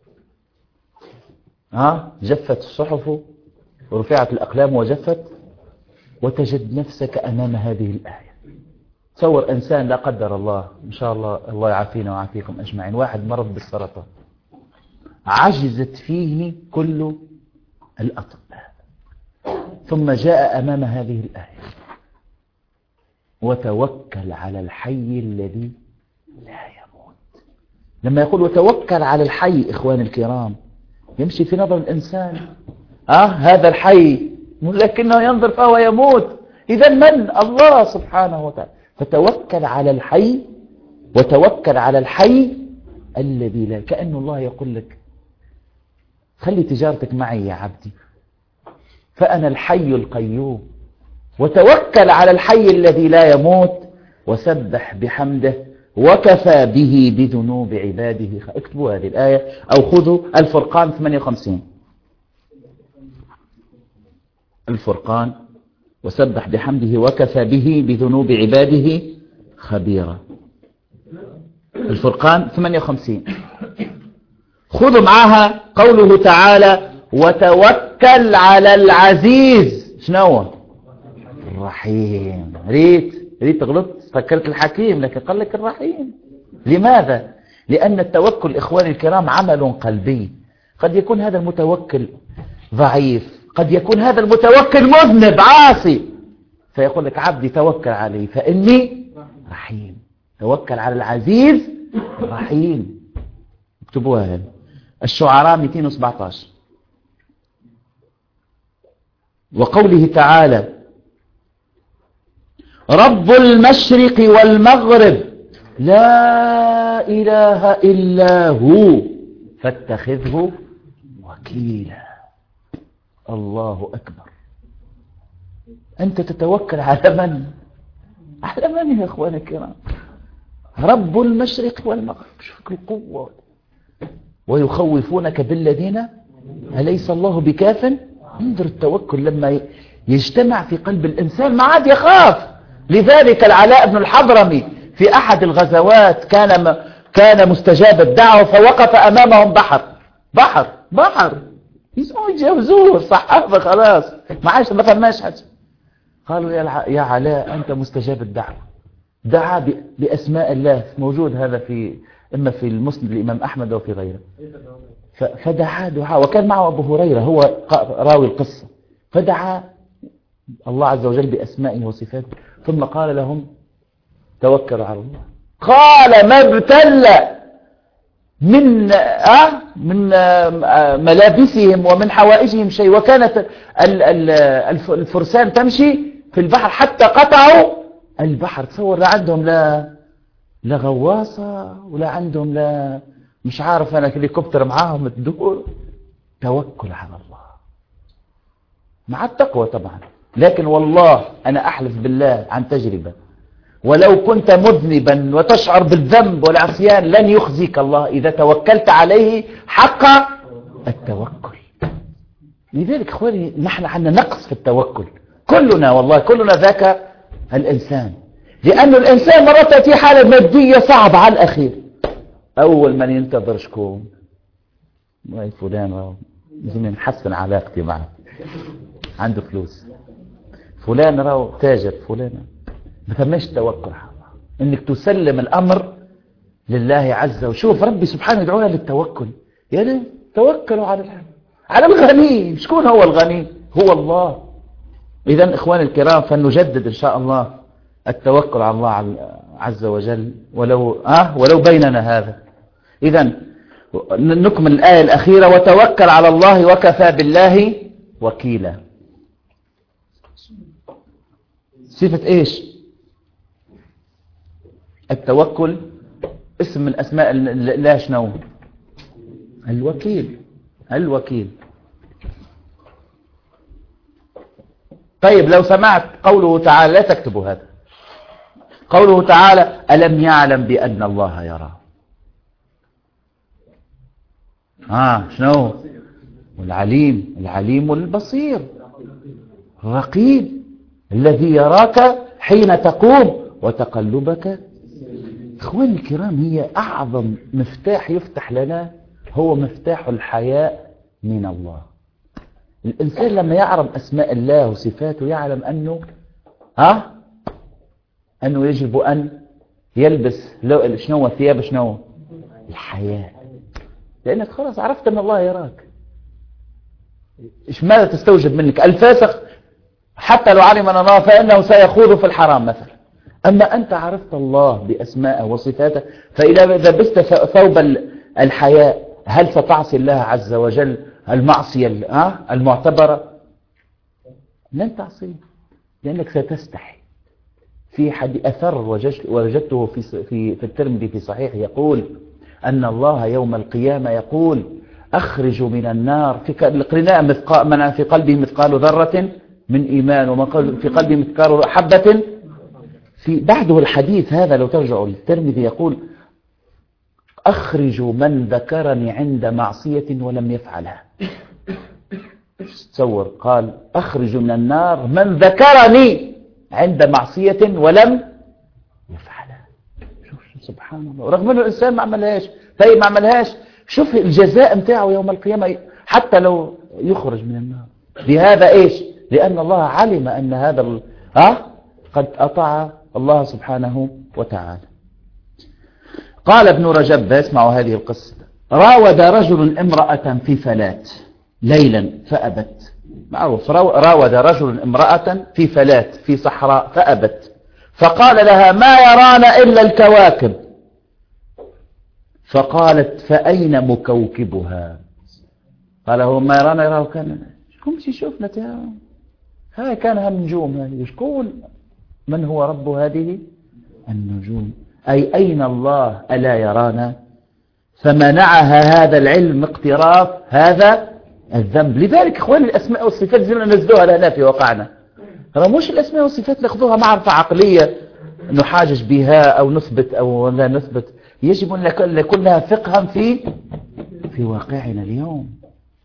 ها جفت الصحف ورفعت الأقلام وجفت، وتجد نفسك أمام هذه الآية. تصور إنسان لا قدر الله، إن شاء الله الله يعافينا ويعافيكم أجمعين، واحد مرض بالسرطان عجزت فيه كل الأطباء، ثم جاء أمام هذه الآية وتوكل على الحي الذي لا يموت. لما يقول وتوكل على الحي إخواني الكرام، يمشي في نظر الإنسان آه هذا الحي، لكنه ينظر فهو يموت. إذا من؟ الله سبحانه وتعالى. فتوكل على الحي، وتوكل على الحي الذي لا، كأن الله يقول لك خلي تجارتك معي يا عبدي، فأنا الحي القيوم. وتوكل على الحي الذي لا يموت، وسبح بحمده وكفى به بذنوب عباده. اكتبوا هذه الآية أو خذوا الفرقان ثمانية وخمسين، الفرقان وسبح بحمده وكفى به بذنوب عباده خبيرا. الفرقان ثمانية وخمسين. خذوا معها قوله تعالى وتوكل على العزيز، شنو؟ الرحيم. ريت ريت غلطت فكرت الحكيم، لكن قال لك الرحيم. لماذا؟ لأن التوكل إخواني الكرام عمل قلبي. قد يكون هذا المتوكل ضعيف، قد يكون هذا المتوكل مذنب عاصي، فيقول لك عبدي توكل علي فإني رحيم. توكل على العزيز رحيم. اكتبوها هنا، الشعراء مئتين وسبعة عشر. وقوله تعالى رب المشرق والمغرب لا إله إلا هو فاتخذه وكيلا. الله أكبر. أنت تتوكل على من؟ على من يا أخواني الكرام؟ رب المشرق والمغرب. شوف القوة. ويخوفونك بالذين أليس الله بكاف. انظر التوكل لما يجتمع في قلب الإنسان ما عاد يخاف. لذلك العلاء بن الحضرمي في أحد الغزوات كان كان مستجاب الدعوة، فوقف أمامهم بحر بحر بحر يجاوزوه الصحابة خلاص ما عادش ما فهمناش حاجة. قالوا يا يا علاء أنت مستجاب الدعوة. دعا بأسماء الله، موجود هذا في إما في المسند الإمام أحمد أو في غيره. فدعا دعاء، وكان معه أبو هريرة هو راوي القصة، فدعا الله عز وجل بأسمائه وصفاته، ثم قال لهم توكلوا على الله. قال ما ابتل من آه من آه ملابسهم ومن حوائجهم شيء، وكانت الفرسان تمشي في البحر حتى قطعوا البحر. تصور لا عندهم لا لا غواصة ولا عندهم لا مش عارف أنا هليكوبتر معاهم تدور. توكل على الله مع التقوى طبعا، لكن والله أنا أحلف بالله عن تجربة، ولو كنت مذنبا وتشعر بالذنب والعصيان لن يخزيك الله إذا توكلت عليه حق التوكل. لذلك أخواني نحن عندنا نقص في التوكل كلنا، والله كلنا ذاك الإنسان، لأن الإنسان مرات تأتي حالة مادية صعبة على الأخير، أول من ينتظر شكون؟ والله فلان لازم نحسن علاقتي معه، عنده فلوس، فلان راهو تاجر، فلان ما ثماش توكل على الله، انك تسلم الامر لله عز وجل. شوف ربي سبحانه يدعونا للتوكل، يعني توكلوا على الحال. على الغني. شكون هو الغني؟ هو الله. اذا اخواني الكرام فلنجدد ان شاء الله التوكل على الله عز وجل ولو اه ولو بيننا هذا. اذا نكمل الايه الاخيره وتوكل على الله وكفى بالله وكيلا. صفه ايش؟ التوكل اسم من اسماء الله. شنو؟ الوكيل. الوكيل. طيب لو سمعت قوله تعالى، لا تكتبوا هذا، قوله تعالى ألم يعلم بأن الله يرى. آه شنو؟ العليم. العليم البصير الرقيب الذي يراك حين تقوم وتقلبك. اخواني الكرام هي اعظم مفتاح يفتح لنا هو مفتاح الحياء من الله. الانسان لما يعرف اسماء الله وصفاته يعلم انه ها انه يجب ان يلبس لو شنو ثياب شنو الحياء، لانك خلاص عرفت ان الله يراك. ايش ماذا تستوجب منك؟ الفاسق حتى لو علم ان الله فانه سيخوض في الحرام مثلا، اما انت عرفت الله باسمائه وصفاته، فاذا لبست ثوب الحياء هل ستعصي الله عز وجل المعصيه المعتبره؟ لن تعصيه لانك ستستحي. في حديث اثر وجدته في في في الترمذي في صحيح يقول ان الله يوم القيامه يقول اخرجوا من النار في قرناء مثقال من في قلبه مثقال ذره من ايمان وما في قلبه مثقال حبه. في بعده الحديث هذا لو ترجعوا للترمذي يقول اخرجوا من ذكرني عند معصيه ولم يفعلها. تصور قال اخرجوا من النار من ذكرني عند معصيه ولم يفعلها. شوف سبحان الله، رغم انه الانسان ما عملهاش. طيب ما عملهاش، شوف الجزاء نتاعه يوم القيامه حتى لو يخرج من النار. لهذا ايش؟ لان الله علم ان هذا ال... ها قد اطاع الله سبحانه وتعالى. قال ابن رجب، اسمعوا هذه القصة: راود رجل امرأة في فلات ليلا فأبت. معروف، راود رجل امرأة في فلات في صحراء فأبت، فقال لها: ما يرانا إلا الكواكب. فقالت: فأين مكوكبها؟ قال: هو ما يرانا يراه كان شكون شي شوفنا يا هاي كانها النجوم هذه شكون؟ من هو رب هذه النجوم؟ أي أين الله ألا يرانا؟ فمنعها هذا العلم اقتراف هذا الذنب. لذلك إخواني الأسماء والصفات زي ما نزلوها لنا في واقعنا، ترى مش الأسماء والصفات نأخذوها معرفة عقلية نحاجج بها أو نثبت أو لا نثبت، يجب أن يكون لها فقها في في واقعنا اليوم.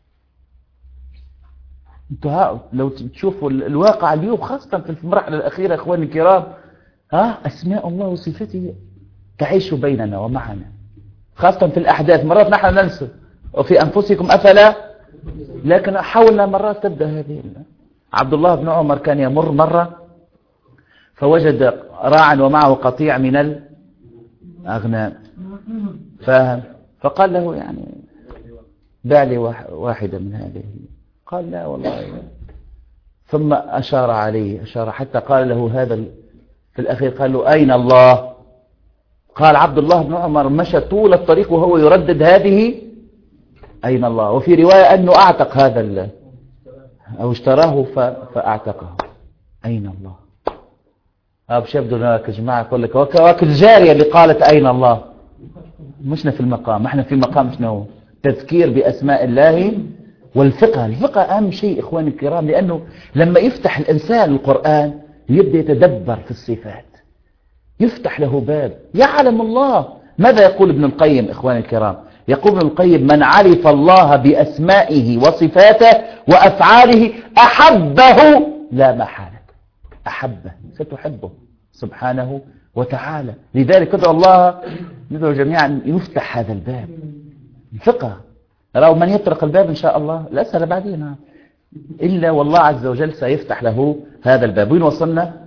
انتوا لو تشوفوا الواقع اليوم خاصة في المرحلة الأخيرة إخواني الكرام، ها أسماء الله وصفاته تعيش بيننا ومعنا، خاصة في الأحداث. مرات نحن ننسى: وفي أنفسكم أفلا، لكن حاولنا مرات تبدأ هذه. عبد الله بن عمر كان يمر مرة فوجد راعا ومعه قطيع من الأغنام، فاهم؟ فقال له: يعني باع لي واحدة من هذه. قال: لا والله. ثم أشار عليه أشار حتى قال له هذا في الأخير، قال له: أين الله؟ قال عبد الله بن عمر: مشى طول الطريق وهو يردد هذه أين الله. وفي رواية أنه أعتق هذا أو اشتراه فأعتقه. أين الله؟ أب شبدو لك يا جماعة، أقول لك وك الجارية اللي قالت أين الله. مشنا في المقام، احنا في مقام شنو؟ تذكير بأسماء الله والفقه. الفقه أهم شيء إخواني الكرام، لأنه لما يفتح الإنسان القرآن يبدأ يتدبر في الصفات، يفتح له باب يعلم الله. ماذا يقول ابن القيم إخواني الكرام؟ يقول ابن القيم: من عرف الله بأسمائه وصفاته وأفعاله أحبه لا محالة. أحبه، ستحبه سبحانه وتعالى. لذلك ادعو الله، ندعو جميعا يفتح هذا الباب الفقه. لو من يطرق الباب إن شاء الله لا أسهل بعدين إلا والله عز وجل سيفتح له هذا الباب. وين وصلنا؟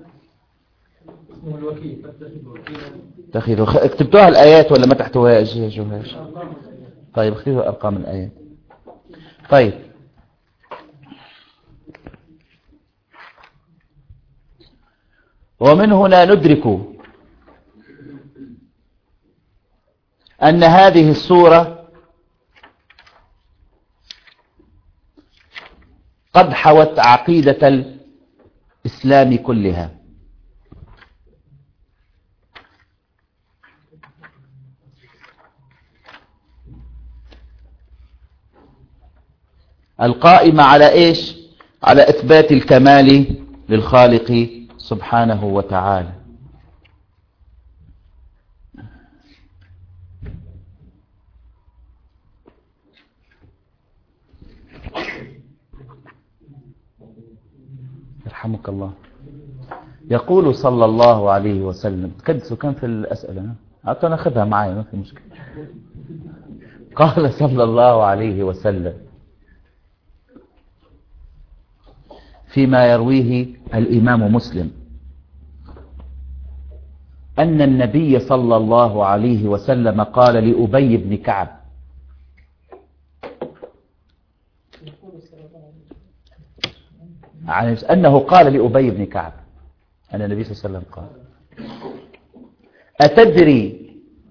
تأخذوا اكتبتوها الآيات ولا ما تحتوهاش يا جوهاش؟ طيب اكتبوا أرقام الآيات. طيب ومن هنا ندرك أن هذه السورة قد حوت عقيدة الإسلام كلها. القائمة على إيش؟ على إثبات الكمال للخالق سبحانه وتعالى. يرحمك الله. يقول صلى الله عليه وسلم، تكدسوا كان في الأسئلة حتى ناخذها معي ما في مشكلة. قال صلى الله عليه وسلم فيما يرويه الإمام مسلم أن النبي صلى الله عليه وسلم قال لأبي بن كعب: أنه قال لأبي بن كعب أن النبي صلى الله عليه وسلم قال: أتدري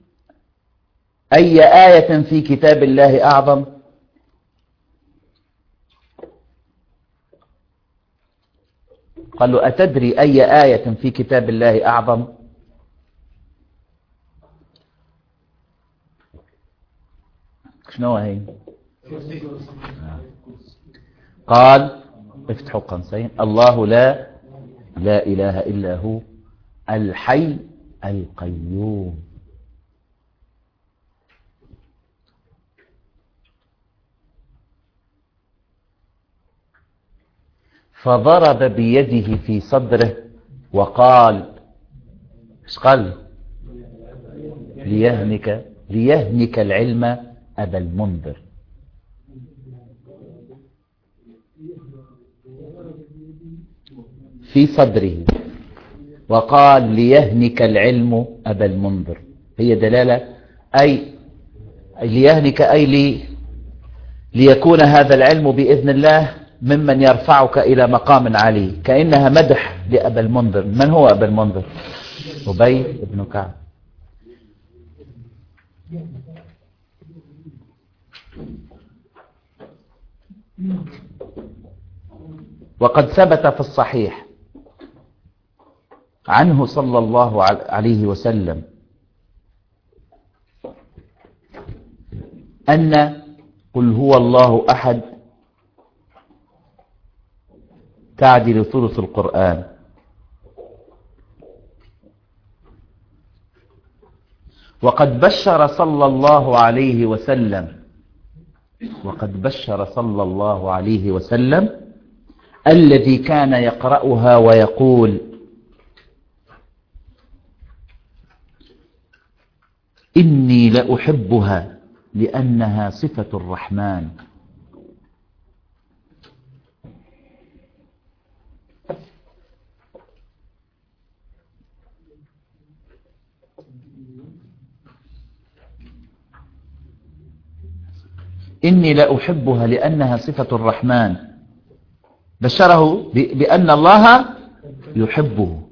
أي آية في كتاب الله أعظم؟ قال له: أتدري أي آية في كتاب الله أعظم؟ شنو هي؟ قال افتحوا قوسين: الله لا لا إله إلا هو الحي القيوم. فضرب بيده في صدره وقال: ايش قال؟ ليهنك ليهنك العلم أبا المنذر. في صدره وقال: ليهنك العلم أبا المنذر. هي دلالة أي ليهنك أي لي ليكون هذا العلم بإذن الله ممن يرفعك إلى مقام عالي. كأنها مدح لأبا المنذر. من هو أبا المنذر؟ أبي بن كعب. وقد ثبت في الصحيح عنه صلى الله عليه وسلم أن قل هو الله أحد تعدل ثلث القرآن. وقد بشر صلى الله عليه وسلم وقد بشر صلى الله عليه وسلم الذي كان يقرأها ويقول إني لأحبها لأنها صفة الرحمن. إني لأحبها لأنها صفة الرحمن. بشره بأن الله يحبه.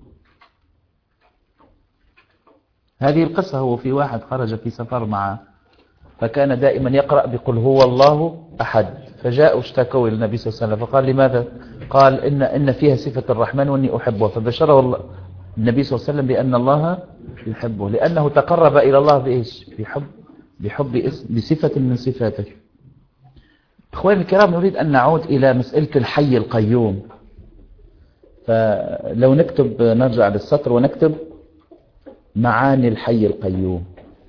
هذه القصة هو في واحد خرج في سفر معه فكان دائما يقرأ بقل هو الله أحد، فجاءوا اشتكوا إلى النبي صلى الله عليه وسلم فقال لماذا؟ قال إن, إن فيها صفة الرحمن وإني أحبها. فبشره الله النبي صلى الله عليه وسلم بأن الله يحبه لأنه تقرب إلى الله بإيش؟ بحب بحب اسم بصفة من صفاته. أخواني الكرام، نريد أن نعود إلى مسألة الحي القيوم. فلو نكتب نرجع للسطر ونكتب معاني الحي القيوم،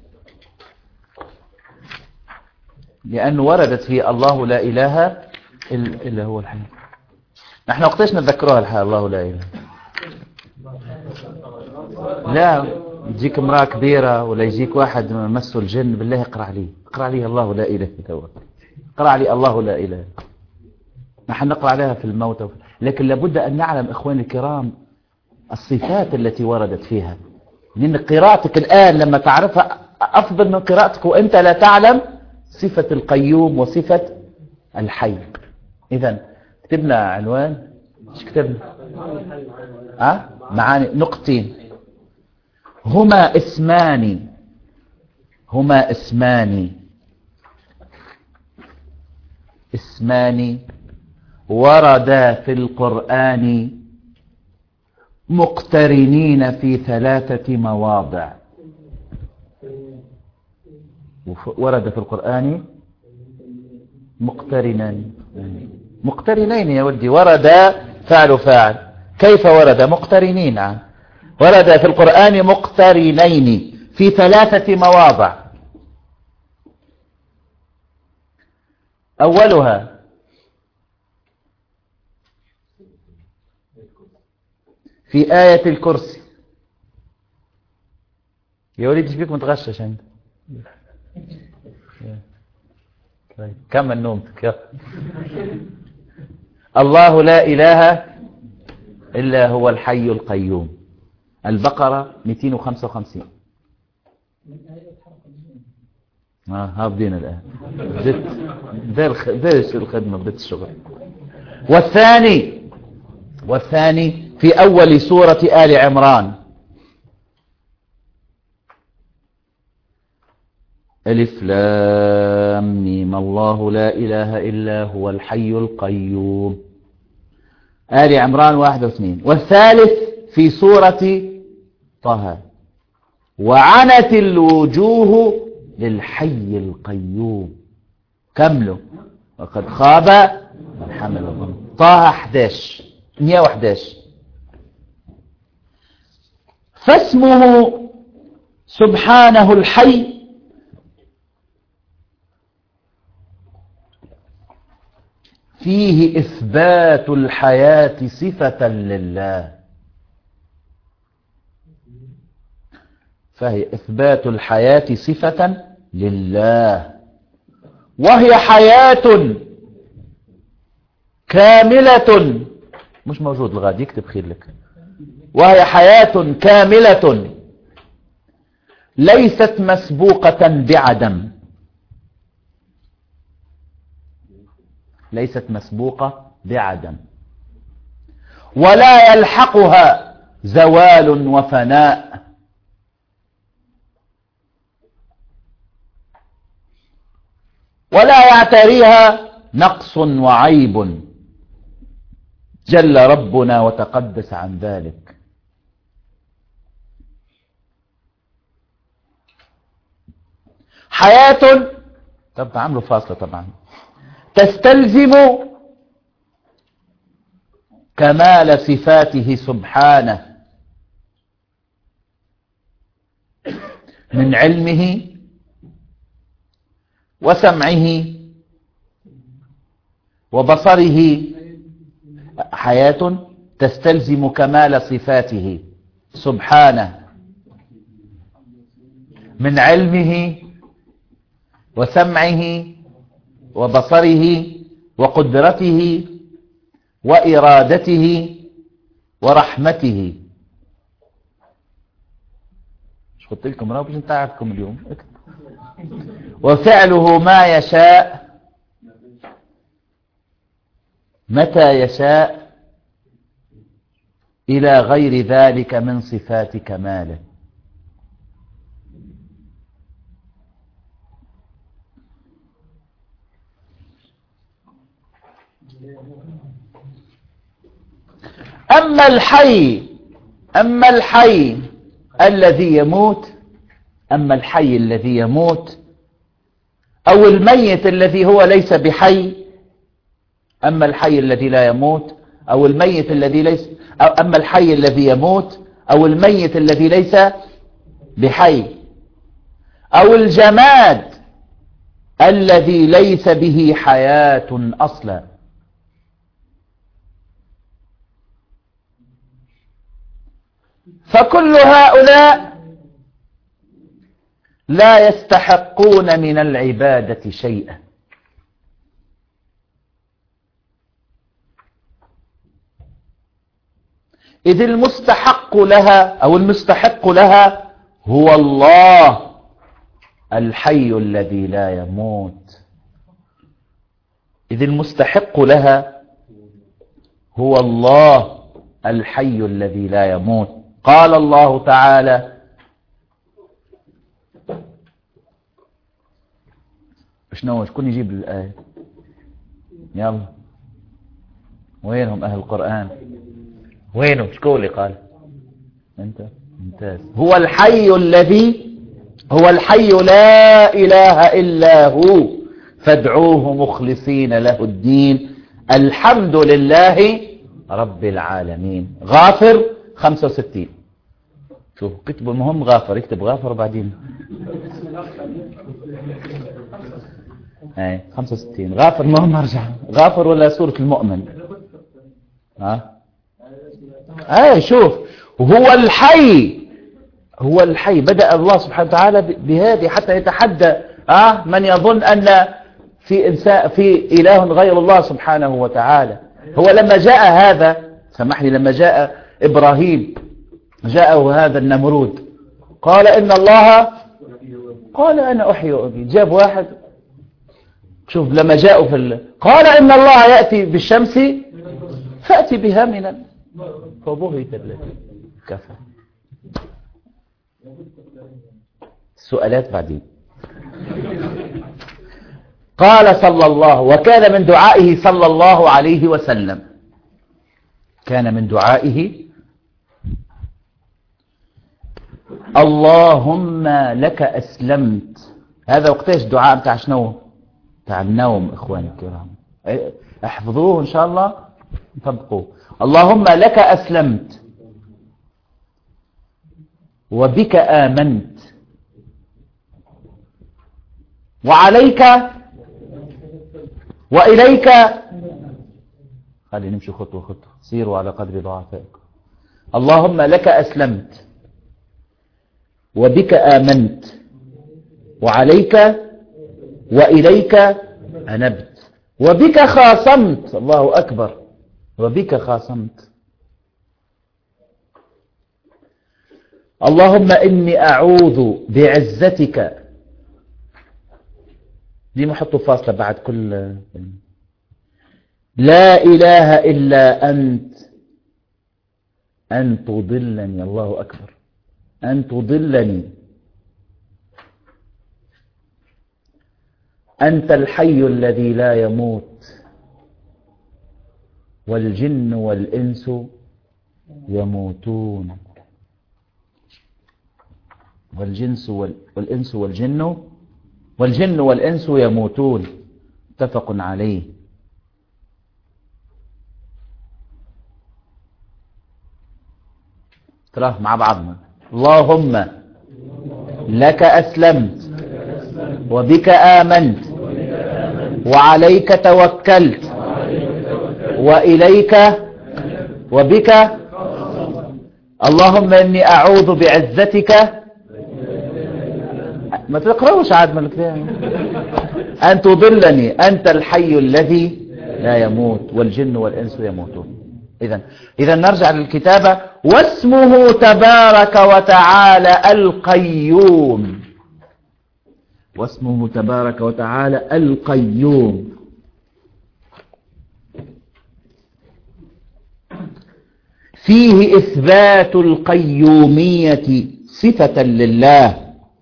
لأنه وردت في الله لا إله إلا هو الحي. نحن وقتاش نذكرها الحي الله لا إله؟ لا يجيك امرأة كبيرة ولا يجيك واحد مسه الجن، بالله اقرأ عليه اقرأ عليه الله لا إله إلا هو، اقرأ عليه الله لا إله. نحن نقرأ عليها في الموت، لكن لابد أن نعلم إخواني الكرام الصفات التي وردت فيها، لأن قراءتك الآن لما تعرفها أفضل من قراءتك وأنت لا تعلم صفة القيوم وصفة الحي. إذن كتبنا عنوان، ايش كتبنا؟ أه؟ معاني نقطتين. هما اسمان هما اسمان اسمان وردا في القرآن مقترنين في ثلاثة مواضع. ورد في القرآن مقترنان مقترنين يا ولدي. ورد فعل فاعل. كيف ورد؟ مقترنين. ورد في القرآن مقترنين في ثلاثة مواضع. أولها في آية الكرسي. يا وليد ايش بيك متغشش انت؟ كمل نومتك. الله لا إله إلا هو الحي القيوم. البقرة مئتين وخمسة وخمسين. اه هابدين الآن. بديت بديت الخدمة بديت الشغل. والثاني والثاني في أول سورة آل عمران. ألف لام ميم الله لا إله إلا هو الحي القيوم. آل عمران واحد واثنين. والثالث في سورة طه. وعنت الوجوه للحي القيوم. كملوا وقد خاب من حمل الظلم. طه أحد عشر مئة وأحد عشر. فاسمه سبحانه الحي فيه إثبات الحياة صفة لله. فهي إثبات الحياة صفة لله، وهي حياة كاملة. مش موجود الغاد يكتب خير لك. وهي حياة كاملة ليست مسبوقة بعدم، ليست مسبوقة بعدم، ولا يلحقها زوال وفناء، ولا يعتريها نقص وعيب، جل ربنا وتقدس عن ذلك. حياة، طب عملوا فاصلة طبعا، تستلزم كمال صفاته سبحانه من علمه وسمعه وبصره. حياة تستلزم كمال صفاته سبحانه من علمه وسمعه وبصره وقدرته وإرادته ورحمته. مش قلت لكم انا مش نتعبكم اليوم. وفعله ما يشاء متى يشاء إلى غير ذلك من صفات كماله. أما الحي أما الحي الذي يموت أما الحي الذي يموت أو الميت الذي هو ليس بحي، أما الحي الذي لا يموت أو الميت الذي ليس أو أما الحي الذي يموت أو الميت الذي ليس بحي، أو الجماد الذي ليس به حياة أصلا، فكل هؤلاء لا يستحقون من العبادة شيئا، إذ المستحق لها أو المستحق لها هو الله الحي الذي لا يموت. إذ المستحق لها هو الله الحي الذي لا يموت. قال الله تعالى: شنو شكون يجيب الآية؟ يلا، وينهم أهل القرآن؟ وينهم؟ شكون اللي قال؟ أنت ممتاز. هو الحي الذي هو الحي لا إله إلا هو فادعوه مخلصين له الدين الحمد لله رب العالمين. غافر خمسة وستين. شوف كتبوا المهم غافر، يكتب غافر بعدين اي خمسة وستين. غافر المهم ارجع غافر ولا سورة المؤمن؟ ها اي شوف، هو الحي هو الحي. بدأ الله سبحانه وتعالى بهذه حتى يتحدى اه من يظن ان في انسان في اله غير الله سبحانه وتعالى. هو لما جاء هذا، سامحني، لما جاء ابراهيم جاءه هذا النمرود قال ان الله قال انا احيي واميت. جاب واحد، شوف لما جاءوا في ال... قال ان الله ياتي بالشمس فاتي بها من فبهت الذي كفر. السؤالات بعدين. قال صلى الله، وكان من دعائه صلى الله عليه وسلم، كان من دعائه اللهم لك أسلمت. هذا وقتاش دعاء بتاع شنو؟ بتاع النوم. إخواني الكرام احفظوه إن شاء الله طبقوه. اللهم لك أسلمت وبك آمنت وعليك وإليك. خلي نمشي خطوة خطوة، سيروا على قدر ضعفائكم. اللهم لك أسلمت وبك آمنت وعليك وإليك أنبت وبك خاصمت. الله أكبر. وبك خاصمت. اللهم إني أعوذ بعزتك، دي محطوا فاصلة بعد كل، لا إله إلا أنت أن تضلني، الله أكبر، أن تضلني، أنت الحي الذي لا يموت والجن والإنس يموتون، والجنس والإنس والجن والجن والإنس يموتون، متفق عليه. تراه مع بعضنا. اللهم لك أسلمت وبك آمنت وعليك توكلت وإليك وبك، اللهم إني أعوذ بعزتك، ما تقرأوش عاد من الكلام، أن تضلني، أنت الحي الذي لا يموت والجن والإنس يموتون. إذن إذا نرجع للكتابة. واسمه تبارك وتعالى القيوم، واسمه تبارك وتعالى القيوم، فيه إثبات القيومية صفة لله،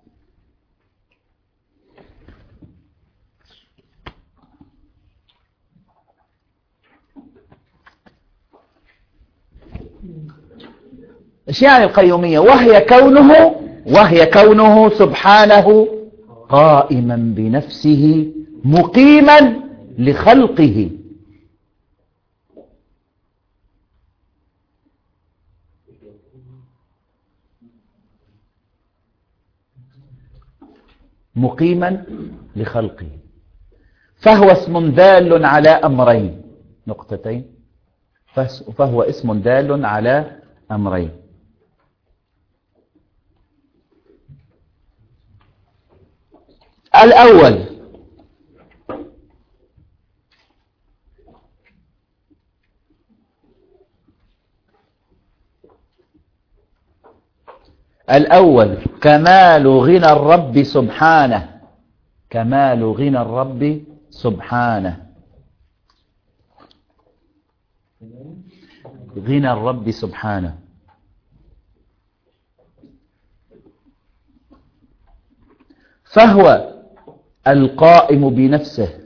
ايش يعني القيومية؟ وهي كونه وهي كونه سبحانه قائما بنفسه مقيما لخلقه، مقيما لخلقه، فهو اسم دال على أمرين، نقطتين، فهو اسم دال على أمرين. الأول الأول كمال غنى الرب سبحانه، كمال غنى الرب سبحانه، غنى الرب سبحانه، فهو القائم بنفسه.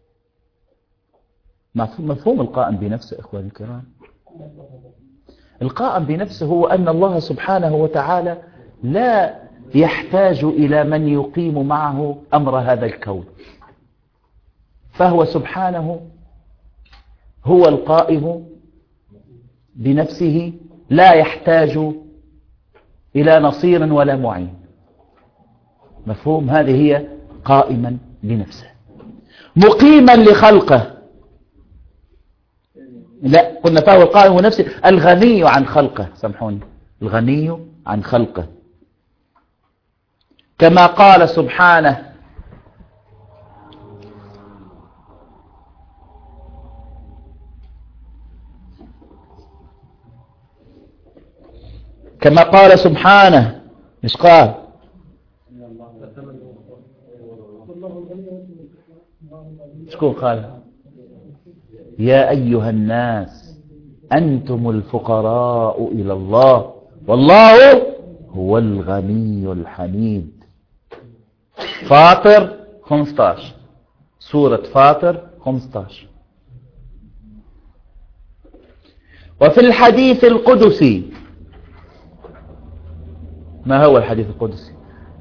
مفهوم القائم بنفسه إخواني الكرام؟ القائم بنفسه هو أن الله سبحانه وتعالى لا يحتاج إلى من يقيم معه أمر هذا الكون، فهو سبحانه هو القائم بنفسه، لا يحتاج إلى نصير ولا معين. مفهوم؟ هذه هي قائما بنفسه. مقيما لخلقه، لا قلنا فهو القائم بنفسه، الغني عن خلقه، سامحوني، الغني عن خلقه، كما قال سبحانه كما قال سبحانه، مش قال شكون قال؟ يا أيها الناس أنتم الفقراء إلى الله والله هو الغني الحميد. فاطر خمسة عشر، سورة فاطر خمسة عشر. وفي الحديث القدسي، ما هو الحديث القدسي؟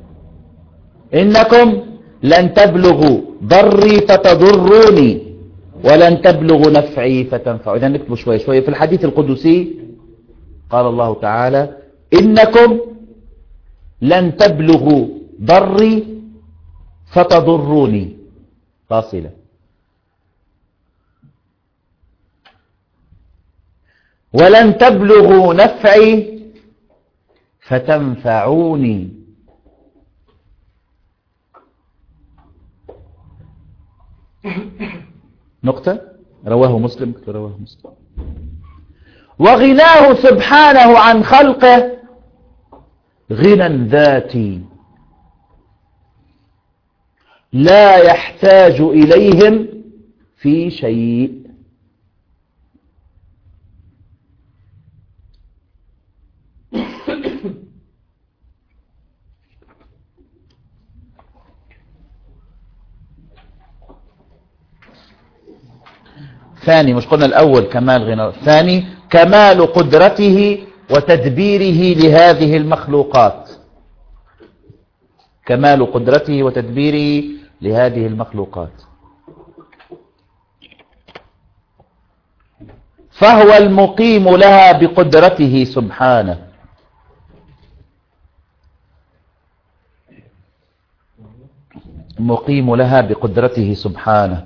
إنكم لن تبلغوا ضري فتضروني ولن تبلغوا نفعي فتنفعوا. إذا نكتبوا شوي شوي. في الحديث القدسي قال الله تعالى إنكم لن تبلغوا ضري فتضروني، فاصلة، ولن تبلغوا نفعي فتنفعوني. نقطة. رواه مسلم، رواه مسلم. وغناه سبحانه عن خلقه غنى ذاتي لا يحتاج إليهم في شيء. ثاني، مش قلنا الأول كمال غنى، ثاني كمال قدرته وتدبيره لهذه المخلوقات، كمال قدرته وتدبيره لهذه المخلوقات. فهو المقيم لها بقدرته سبحانه، مقيم لها بقدرته سبحانه،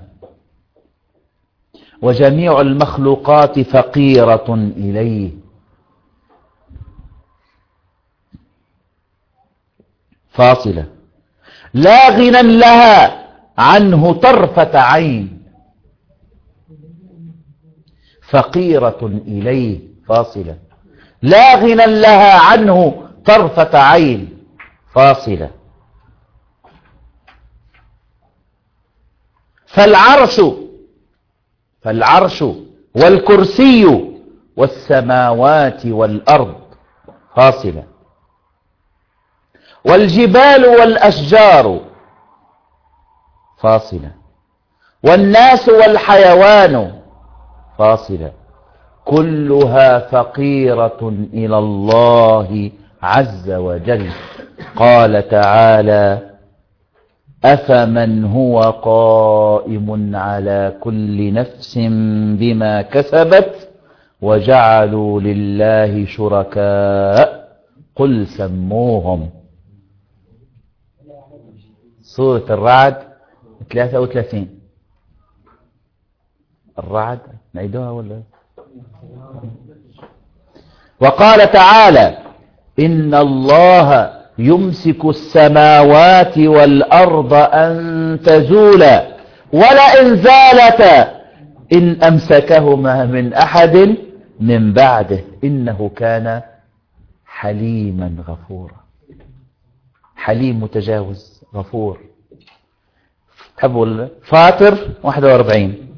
وجميع المخلوقات فقيرة إليه، فاصلة لا غنى لها عنه طرفة عين، فقيرة إليه، فاصلة لا غنى لها عنه طرفة عين، فاصلة. فالعرش فالعرش والكرسي والسماوات والأرض، فاصلة. والجبال والأشجار، فاصلة. والناس والحيوان، فاصلة. كلها فقيرة إلى الله عز وجل. قال تعالى: أفمن هو قائم على كل نفس بما كسبت وجعلوا لله شركاء قل سموهم. سورة الرعد ثلاثة وثلاثين. الرعد نعيدوها ولا؟ وقال تعالى: إن الله يمسك السماوات والأرض أن تزولا ولئن زالتا إن أمسكهما من أحد من بعده إنه كان حليما غفورا. حليم متجاوز غفور. تحبوا فاطر واحد وأربعين.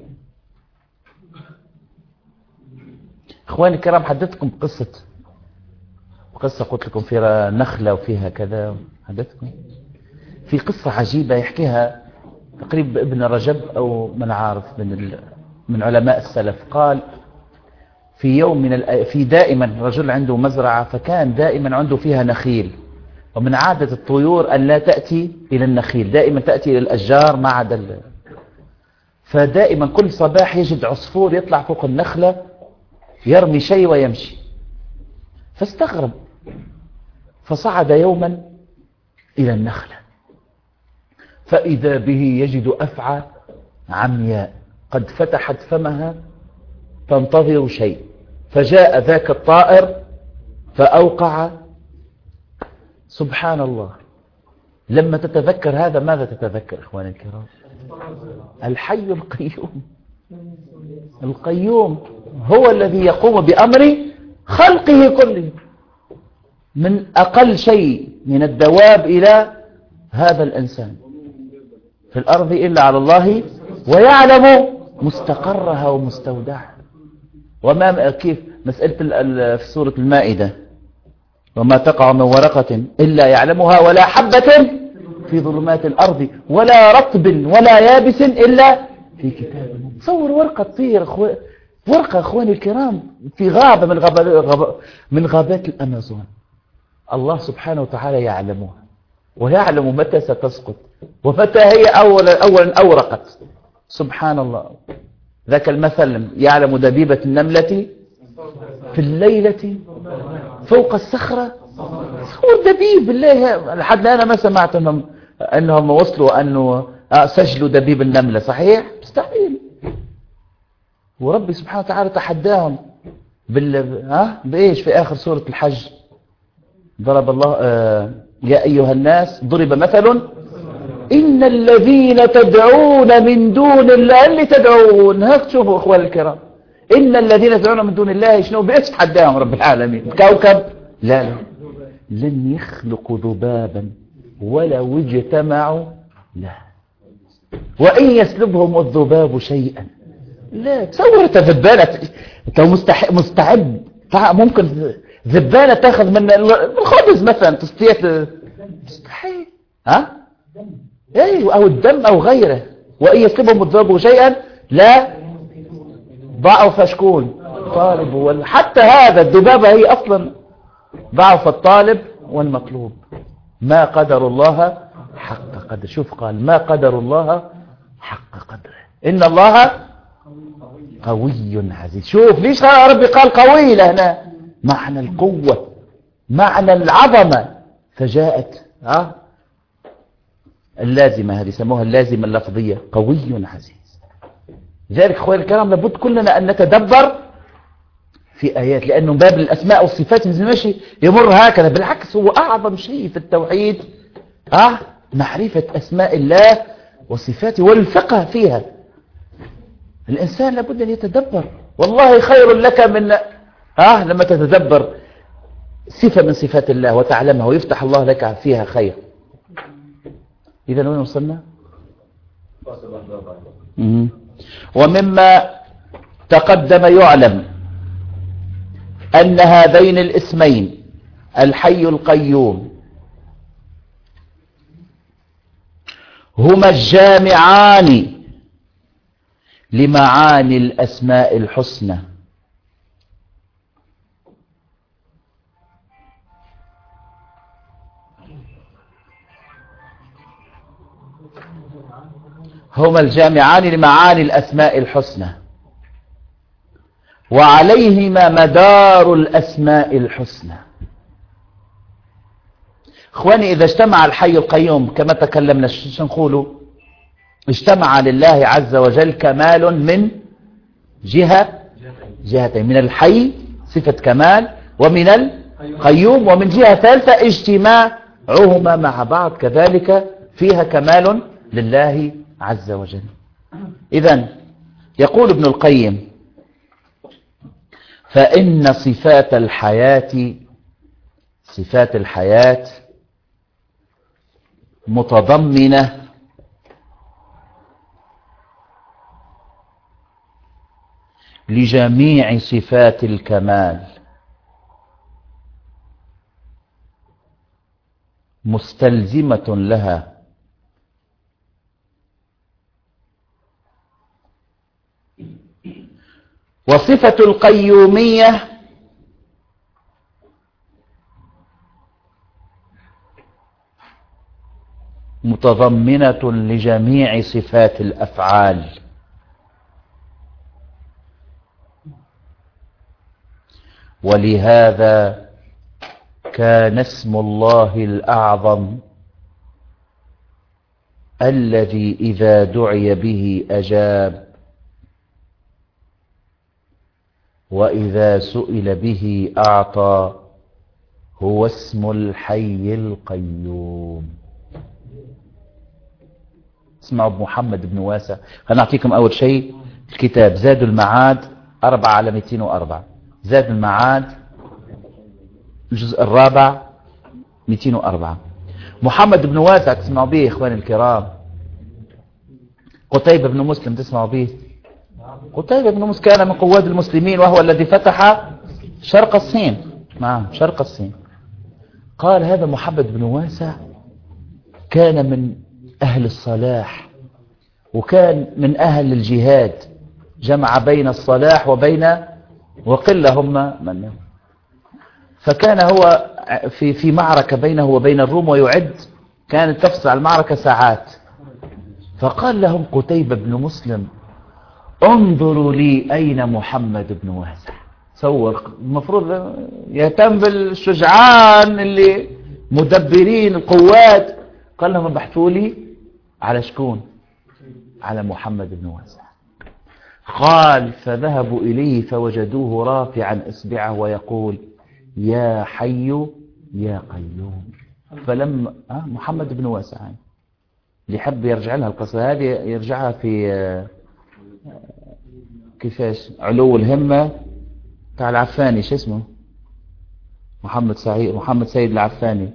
إخواني الكرام، حدثتكم قصة قصة قلت لكم فيها نخلة وفيها كذا. حدثتكم في قصة عجيبة يحكيها تقريبا ابن رجب أو من عارف من ال... من علماء السلف. قال في يوم من ال... في دائما رجل عنده مزرعة، فكان دائما عنده فيها نخيل، ومن عادة الطيور أن لا تأتي إلى النخيل، دائما تأتي إلى الأشجار ما عدا ال... فدائما كل صباح يجد عصفور يطلع فوق النخلة يرمي شيء ويمشي. فاستغرب، فصعد يوما إلى النخلة فإذا به يجد أفعى عمياء قد فتحت فمها تنتظر شيء، فجاء ذاك الطائر فأوقع. سبحان الله، لما تتذكر هذا ماذا تتذكر إخواني الكرام؟ الحي القيوم. القيوم هو الذي يقوم بأمر خلقه كله، من أقل شيء من الدواب إلى هذا الإنسان في الأرض إلا على الله ويعلم مستقرها ومستودعها. وما كيف مسألة في سورة المائدة: وما تقع من ورقة إلا يعلمها ولا حبة في ظلمات الأرض ولا رطب ولا يابس إلا في كتاب. تصور ورقة تطير أخو... ورقة أخواني الكرام في غابة من غابات من غابات الأمازون، الله سبحانه وتعالى يعلمها ويعلم متى ستسقط ومتى هي أولا أولا أورقت. سبحان الله. ذاك المثل: يعلم دبيبة النملة في الليلة فوق الصخرة. هو دبيب بالله. لحد أنا ما سمعت أنهم أنهم وصلوا أنه سجلوا دبيب النملة. صحيح؟ مستحيل. وربي سبحانه وتعالى تحداهم بال ها بإيش في آخر سورة الحج؟ ضرب الله آه... يا أيها الناس ضرب مثل إن الذين تدعون من دون الله اللي تدعون. هاك شوفوا أخوان الكرام، إن الذين تدعون من دون الله شنو بإيش تحداهم رب العالمين؟ كوكب؟ لا لا، لن يخلقوا ذبابا ولو اجتمعوا لا، وإن يسلبهم الذباب شيئا لا. تصور ذبانة انت مستح... مستعد ممكن ذبانة تاخذ من الخبز مثلا تستطيع مستحيل. ها ايوه، او الدم او غيره. وإن يسلبهم الذباب شيئا لا ضعف شكون طالب وال... حتى هذا الذبابة هي اصلا ضعف الطالب والمطلوب. ما قدر الله حق قدر. شوف قال ما قدر الله حق قدره إن الله قوي عزيز. شوف ليش ربي قال قوي لهنا؟ معنى القوة، معنى العظمة. فجاءت ها اللازمة، هذه يسموها اللازمة اللفظية، قوي عزيز. لذلك اخواني الكرام لابد كلنا أن نتدبر في آيات، لأنه باب الأسماء والصفات ماشي يمر هكذا. بالعكس هو أعظم شيء في التوحيد أه معرفة أسماء الله وصفاته والفقه فيها. الإنسان لابد أن يتدبر. والله خير لك من أه لما تتدبر صفة من صفات الله وتعلمها ويفتح الله لك فيها خير. إذا وين وصلنا؟ ومما تقدم يعلم أن هذين الاسمين الحي القيوم هما الجامعان لمعاني الأسماء الحسنى. هما الجامعان لمعاني الأسماء الحسنى وعليهما مدار الأسماء الحسنى. اخواني إذا اجتمع الحي القيوم كما تكلمنا شو نقولوا؟ اجتمع لله عز وجل كمال من جهة جهتين، من الحي صفة كمال ومن القيوم، ومن جهة ثالثة اجتماعهما مع بعض كذلك فيها كمال لله عز وجل. إذن يقول ابن القيم فإن صفات الحياة صفات الحياة متضمنة لجميع صفات الكمال مستلزمة لها، وصفة القيومية متضمنة لجميع صفات الأفعال، ولهذا كان اسم الله الأعظم الذي إذا دعي به أجاب، وإذا سئل به أعطى، هو اسم الحي القيوم. اسمعوا بمحمد بن واسع. خلينا نعطيكم أول شيء الكتاب زاد المعاد أربعة على مئتين وأربعة، زاد المعاد الجزء الرابع مئتين وأربعة. محمد بن واسع تسمعوا به إخواني الكرام. قتيبة بن مسلم تسمعوا به. قتيبة بن مسلم كان من قواد المسلمين وهو الذي فتح شرق الصين. نعم شرق الصين. قال هذا محمد بن واسع كان من أهل الصلاح وكان من أهل الجهاد، جمع بين الصلاح وبين وقلة هم من، فكان هو في في معركة بينه وبين الروم ويعد، كانت تفصل المعركة ساعات. فقال لهم قتيبة بن مسلم انظروا لي أين محمد بن واسع. تصور المفروض يهتم بالشجعان اللي مدبرين القوات. قال لهم بحثوا لي على شكون؟ على محمد بن واسع. قال فذهبوا إليه فوجدوه رافعا إصبعه ويقول يا حي يا قيوم. فلما آه محمد بن واسع اللي حب يرجع لها القصة هذه يرجعها في آه كيفاش علو الهمة تاع العفاني، شو اسمه محمد سعيد محمد سيد العفاني.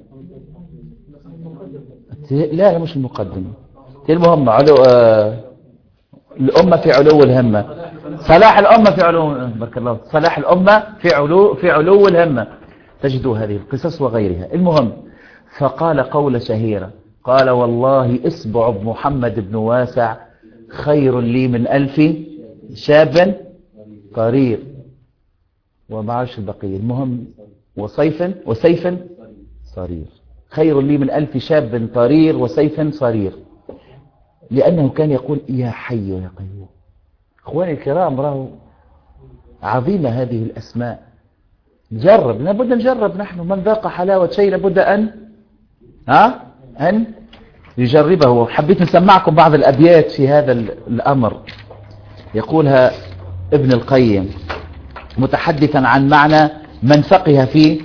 لا لا مش المقدمة. المهم علو آه الأمة في علو الهمة. صلاح الأمة في علو بارك الله. صلاح الأمة في علو في علو الهمة. تجدوا هذه القصص وغيرها. المهم فقال قول شهيرة قال والله إصبع محمد بن واسع خير لي من ألف شاب قرير وما عرفش البقية. المهم وصيف وسيف صرير خير لي من ألف شاب طرير وسيف صرير. لأنه كان يقول يا حي يا قيوم. أخواني الكرام راهو عظيمة هذه الأسماء. نجرب لابد نجرب. نحن من ذاق حلاوة شيء لابد أن ها أن يجربه. حبيت نسمعكم بعض الأبيات في هذا الأمر. يقولها ابن القيم متحدثا عن معنى من فقه في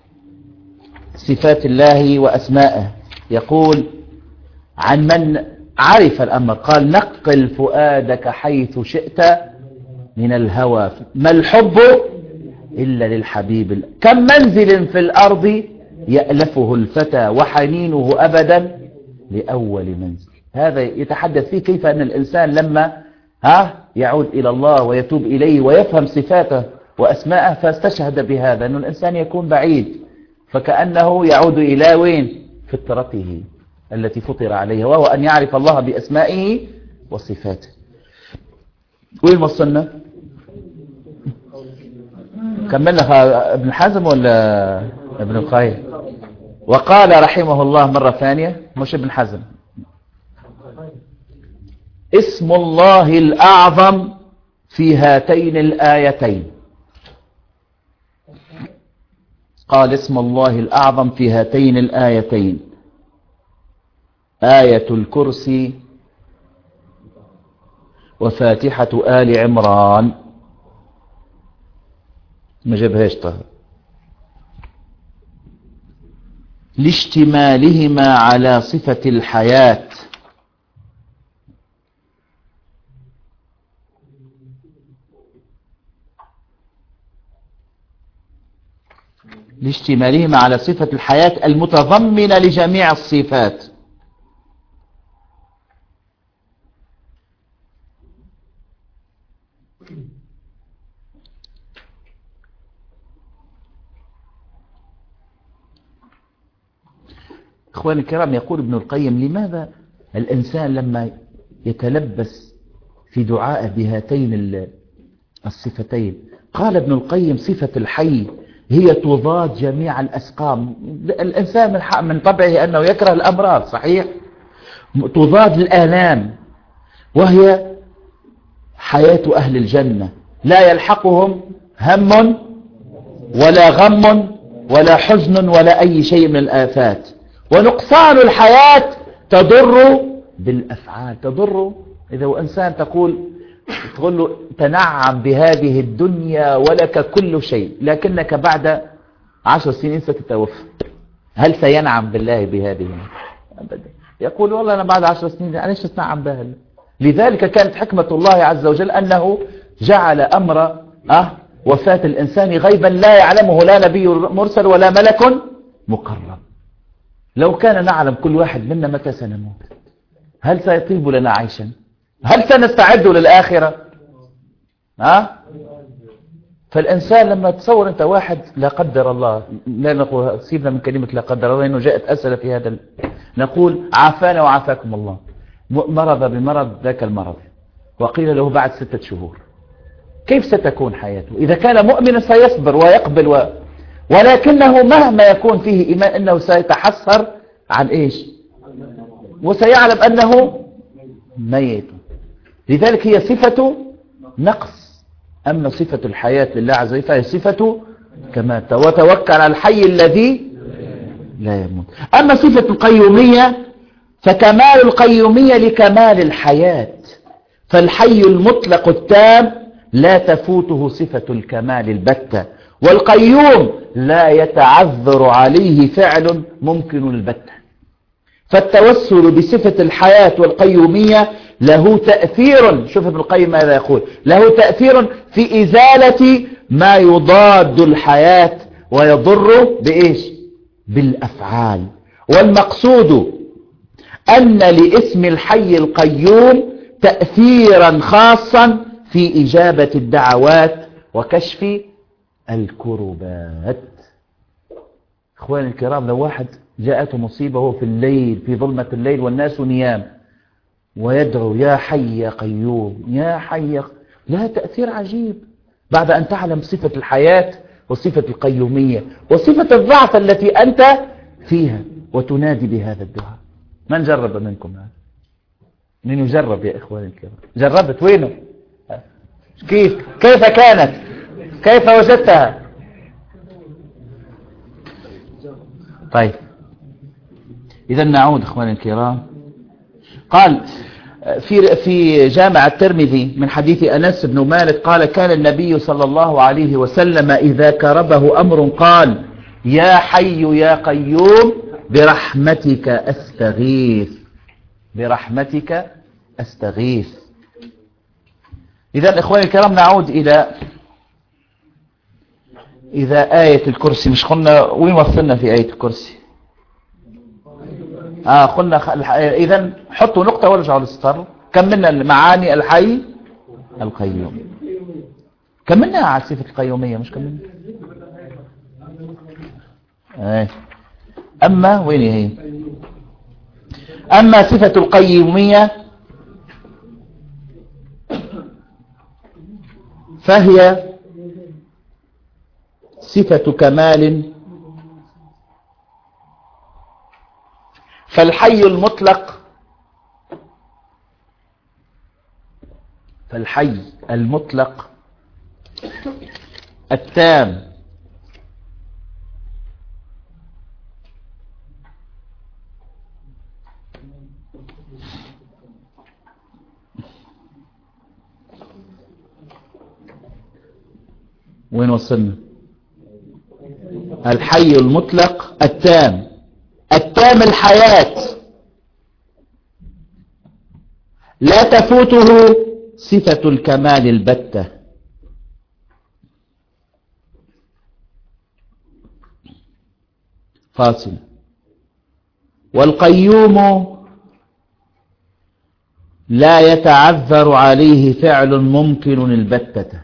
صفات الله وأسمائه. يقول عن من عرف الأمر قال نقل فؤادك حيث شئت من الهوى ما الحب إلا للحبيب كم منزل في الأرض يألفه الفتى وحنينه أبدا لأول منزل. هذا يتحدث فيه كيف أن الإنسان لما ها يعود إلى الله ويتوب إليه ويفهم صفاته وأسماءه فاستشهد بهذا أن الإنسان يكون بعيد فكأنه يعود إلى وين فطرته التي فطر عليها وهو أن يعرف الله بأسمائه وصفاته. وين وصلنا؟ كملنا ابن حزم ولا ابن القيم؟ وقال رحمه الله مرة ثانية مش ابن حزم اسم الله الأعظم في هاتين الآيتين. قال اسم الله الأعظم في هاتين الآيتين آية الكرسي وفاتحة آل عمران. ما جابهاش طه لاشتمالهما على صفة الحياة لاشتمالهما على صفة الحياة المتضمنة لجميع الصفات. إخواني الكرام يقول ابن القيم لماذا الإنسان لما يتلبس في دعاء بهاتين الصفتين قال ابن القيم صفة الحي هي تضاد جميع الأسقام. الإنسان من من طبعه أنه يكره الأمراض صحيح تضاد الآلام وهي حياة أهل الجنة لا يلحقهم هم ولا غم ولا حزن ولا أي شيء من الآفات. ونقصان الحياة تضر بالأفعال تضر إذا إنسان تقول تقول له تنعم بهذه الدنيا ولك كل شيء لكنك بعد عشر سنين ستتوفى هل سينعم بالله بهذه؟ أبدا. يقول والله أنا بعد عشر سنين أنا إيش أتنعم بها. لذلك كانت حكمة الله عز وجل أنه جعل أمر أه وفاة الإنسان غيبا لا يعلمه لا نبي مرسل ولا ملك مقرب. لو كان نعلم كل واحد منا متى سنموت هل سيطيب لنا عيشا؟ هل سنستعد للآخرة؟ ها؟ فالإنسان لما تصور أنت واحد لا قدر الله لا نقول سيبنا من كلمة لا قدر الله إنه جاءت أسئلة في هذا نقول عافانا وعافاكم الله مرض بمرض ذاك المرض وقيل له بعد ستة شهور كيف ستكون حياته؟ إذا كان مؤمنا سيصبر ويقبل و... ولكنه مهما يكون فيه إيمان أنه سيتحسر عن إيش وسيعلم أنه ميت. لذلك هي صفة نقص. أما صفة الحياة لله عز وجل فهي صفة كمال وتوكل على الحي الذي لا يموت. أما صفة القيومية فكمال القيومية لكمال الحياة فالحي المطلق التام لا تفوته صفة الكمال البتة والقيوم لا يتعذر عليه فعل ممكن البتة. فالتوسل بصفة الحياة والقيومية له تأثير شوف ابن القيم ماذا يقول له تأثير في إزالة ما يضاد الحياة ويضر بإيش؟ بالأفعال. والمقصود أن لاسم الحي القيوم تأثيرا خاصا في إجابة الدعوات وكشف الكربات. إخواني الكرام، لو واحد جاءته مصيبة وهو في الليل في ظلمة الليل والناس نيام ويدعو يا حي يا قيوم يا حي، لها تأثير عجيب بعد أن تعلم صفة الحياة وصفة القيومية وصفة الضعف التي أنت فيها وتنادي بهذا الدعاء. من جرب منكم هذا؟ من يجرب يا إخواني الكرام؟ جربت؟ وينه؟ كيف كيف كانت؟ كيف وجدتها؟ طيب إذا نعود إخواني الكرام. قال في في جامع الترمذي من حديث أنس بن مالك قال كان النبي صلى الله عليه وسلم إذا كربه أمر قال يا حي يا قيوم برحمتك أستغيث برحمتك أستغيث. إذا إخواني الكرام نعود إلى إذا آية الكرسي. مش قلنا وين وصلنا في آية الكرسي؟ آه قلنا خ... إذا حطوا نقطة ورجعوا للسطر. كملنا المعاني الحي القيوم، كملنا على صفة القيومية مش كملنا؟ آه. أما وين هي؟ أما صفة القيومية فهي صفة كمال. فالحي المطلق فالحي المطلق التام وين وصلنا؟ الحي المطلق التام التام الحياة لا تفوته صفة الكمال البتة. فاصل. والقيوم لا يتعذر عليه فعل ممكن البتة.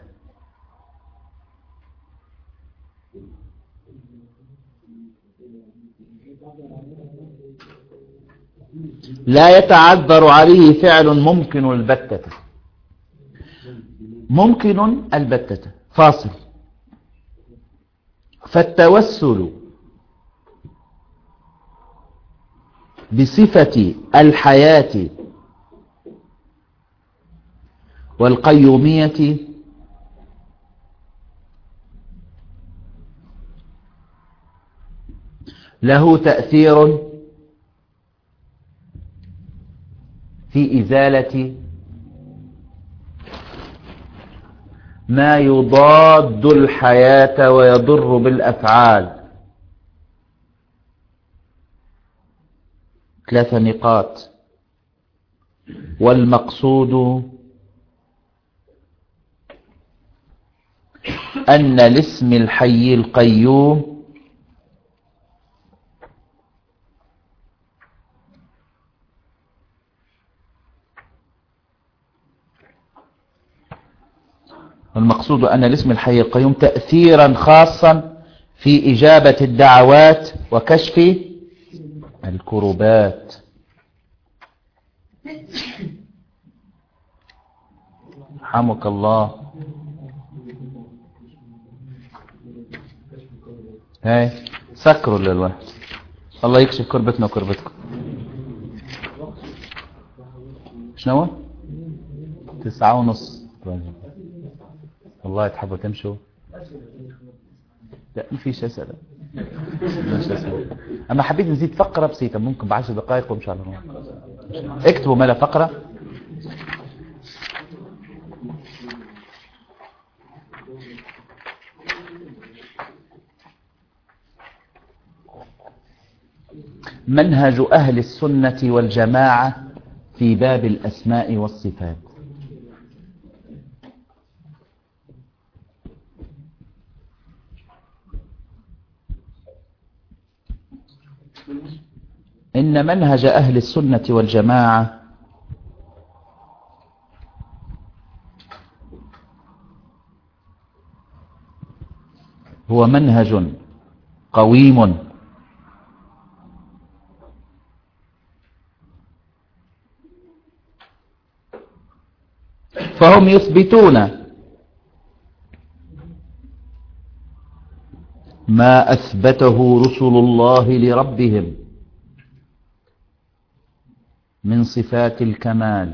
لا يتعذر عليه فعل ممكن البتة. ممكن البتة. فاصل. فالتوسل بصفة الحياة والقيومية له تأثير في إزالة ما يضاد الحياة ويضر بالأفعال. ثلاثة نقاط. والمقصود أن لاسم الحي القيوم المقصود أن لاسم الحي القيوم تأثيرا خاصا في إجابة الدعوات وكشف الكربات. رحمك الله. هاي سكروا للواحد. الله يكشف كربتنا وكربتكم. شنو؟ تسعة ونص. والله تحبوا تمشوا؟ لا ما فيش أسئلة. مش أسئلة. أما حبيت نزيد فقرة بسيطة ممكن بعشر دقائق وإن شاء الله. اكتبوا ملا فقرة. منهج أهل السنة والجماعة في باب الأسماء والصفات. إن منهج أهل السنة والجماعة هو منهج قويم فهم يثبتون ما أثبته رسل الله لربهم من صفات الكمال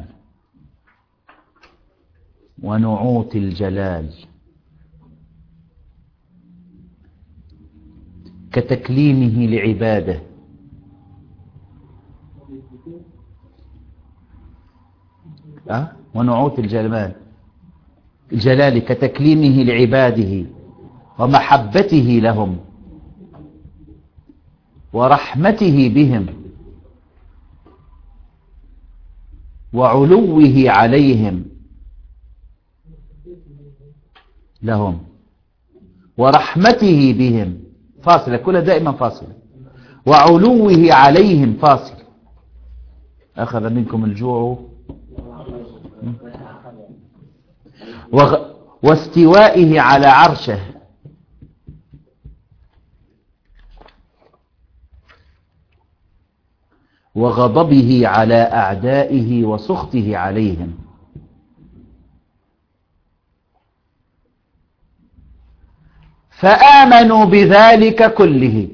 ونعوت الجلال كتكليمه لعباده أه؟ ونعوت الجلال الجلال كتكليمه لعباده ومحبته لهم ورحمته بهم وعلوه عليهم لهم ورحمته بهم فاصلة كلها دائما فاصلة وعلوه عليهم فاصل أخذ منكم الجوع وغ... واستوائه على عرشه وغضبه على أعدائه وسخطه عليهم فآمنوا بذلك كله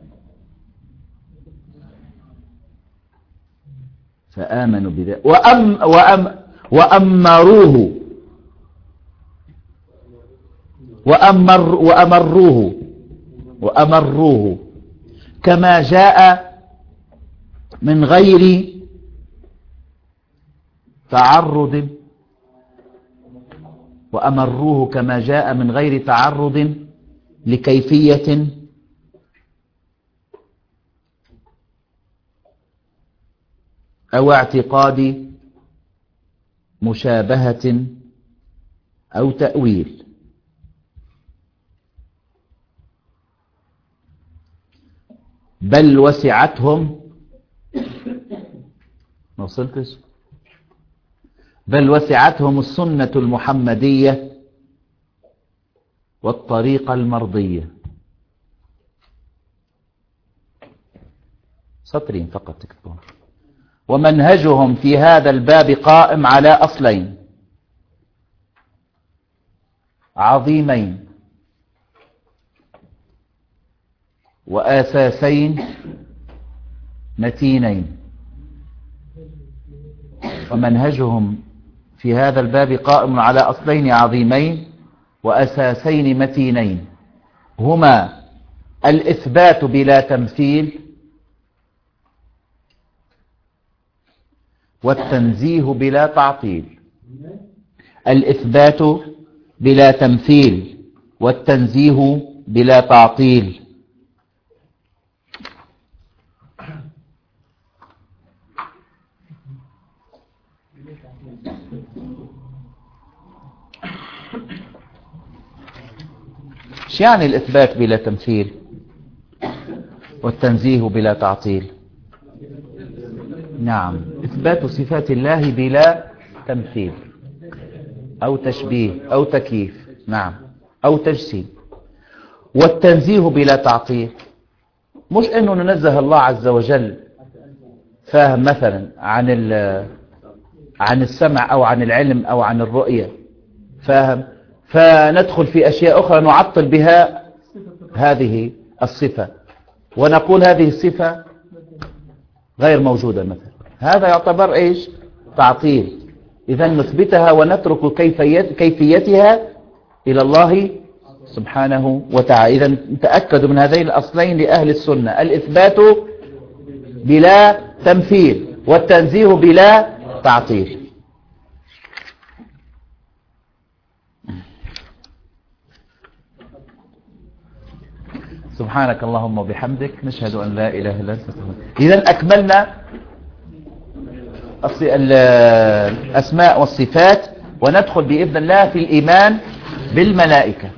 فآمنوا بذلك وأم وأم وأمروه وأمر وأمروه وأمروه كما جاء من غير تعرض وأمروه كما جاء من غير تعرض لكيفية أو اعتقاد مشابهة أو تأويل بل وسعتهم ما وصلتش بل وسعتهم السنة المحمدية والطريقة المرضية سطرين فقط تكتبون ومنهجهم في هذا الباب قائم على أصلين عظيمين وأساسين متينين ومنهجهم في هذا الباب قائم على أصلين عظيمين وأساسين متينين هما الإثبات بلا تمثيل والتنزيه بلا تعطيل الإثبات بلا تمثيل والتنزيه بلا تعطيل ايش يعني الإثبات بلا تمثيل والتنزيه بلا تعطيل؟ نعم، إثبات صفات الله بلا تمثيل أو تشبيه أو تكييف، نعم، أو تجسيم. والتنزيه بلا تعطيل مش أنه ننزه الله عز وجل فاهم مثلا عن عن السمع أو عن العلم أو عن الرؤية، فاهم، فندخل في أشياء أخرى نعطل بها هذه الصفة ونقول هذه الصفة غير موجودة مثلا، هذا يعتبر إيش؟ تعطيل. إذا نثبتها ونترك كيفيت كيفيتها إلى الله سبحانه وتعالى. إذا تأكدوا من هذين الأصلين لأهل السنة: الإثبات بلا تمثيل والتنزيه بلا تعطيل. سبحانك اللهم وبحمدك نشهد أن لا إله إلا أنت. إذا أكملنا الأسماء والصفات وندخل بإذن الله في الإيمان بالملائكة.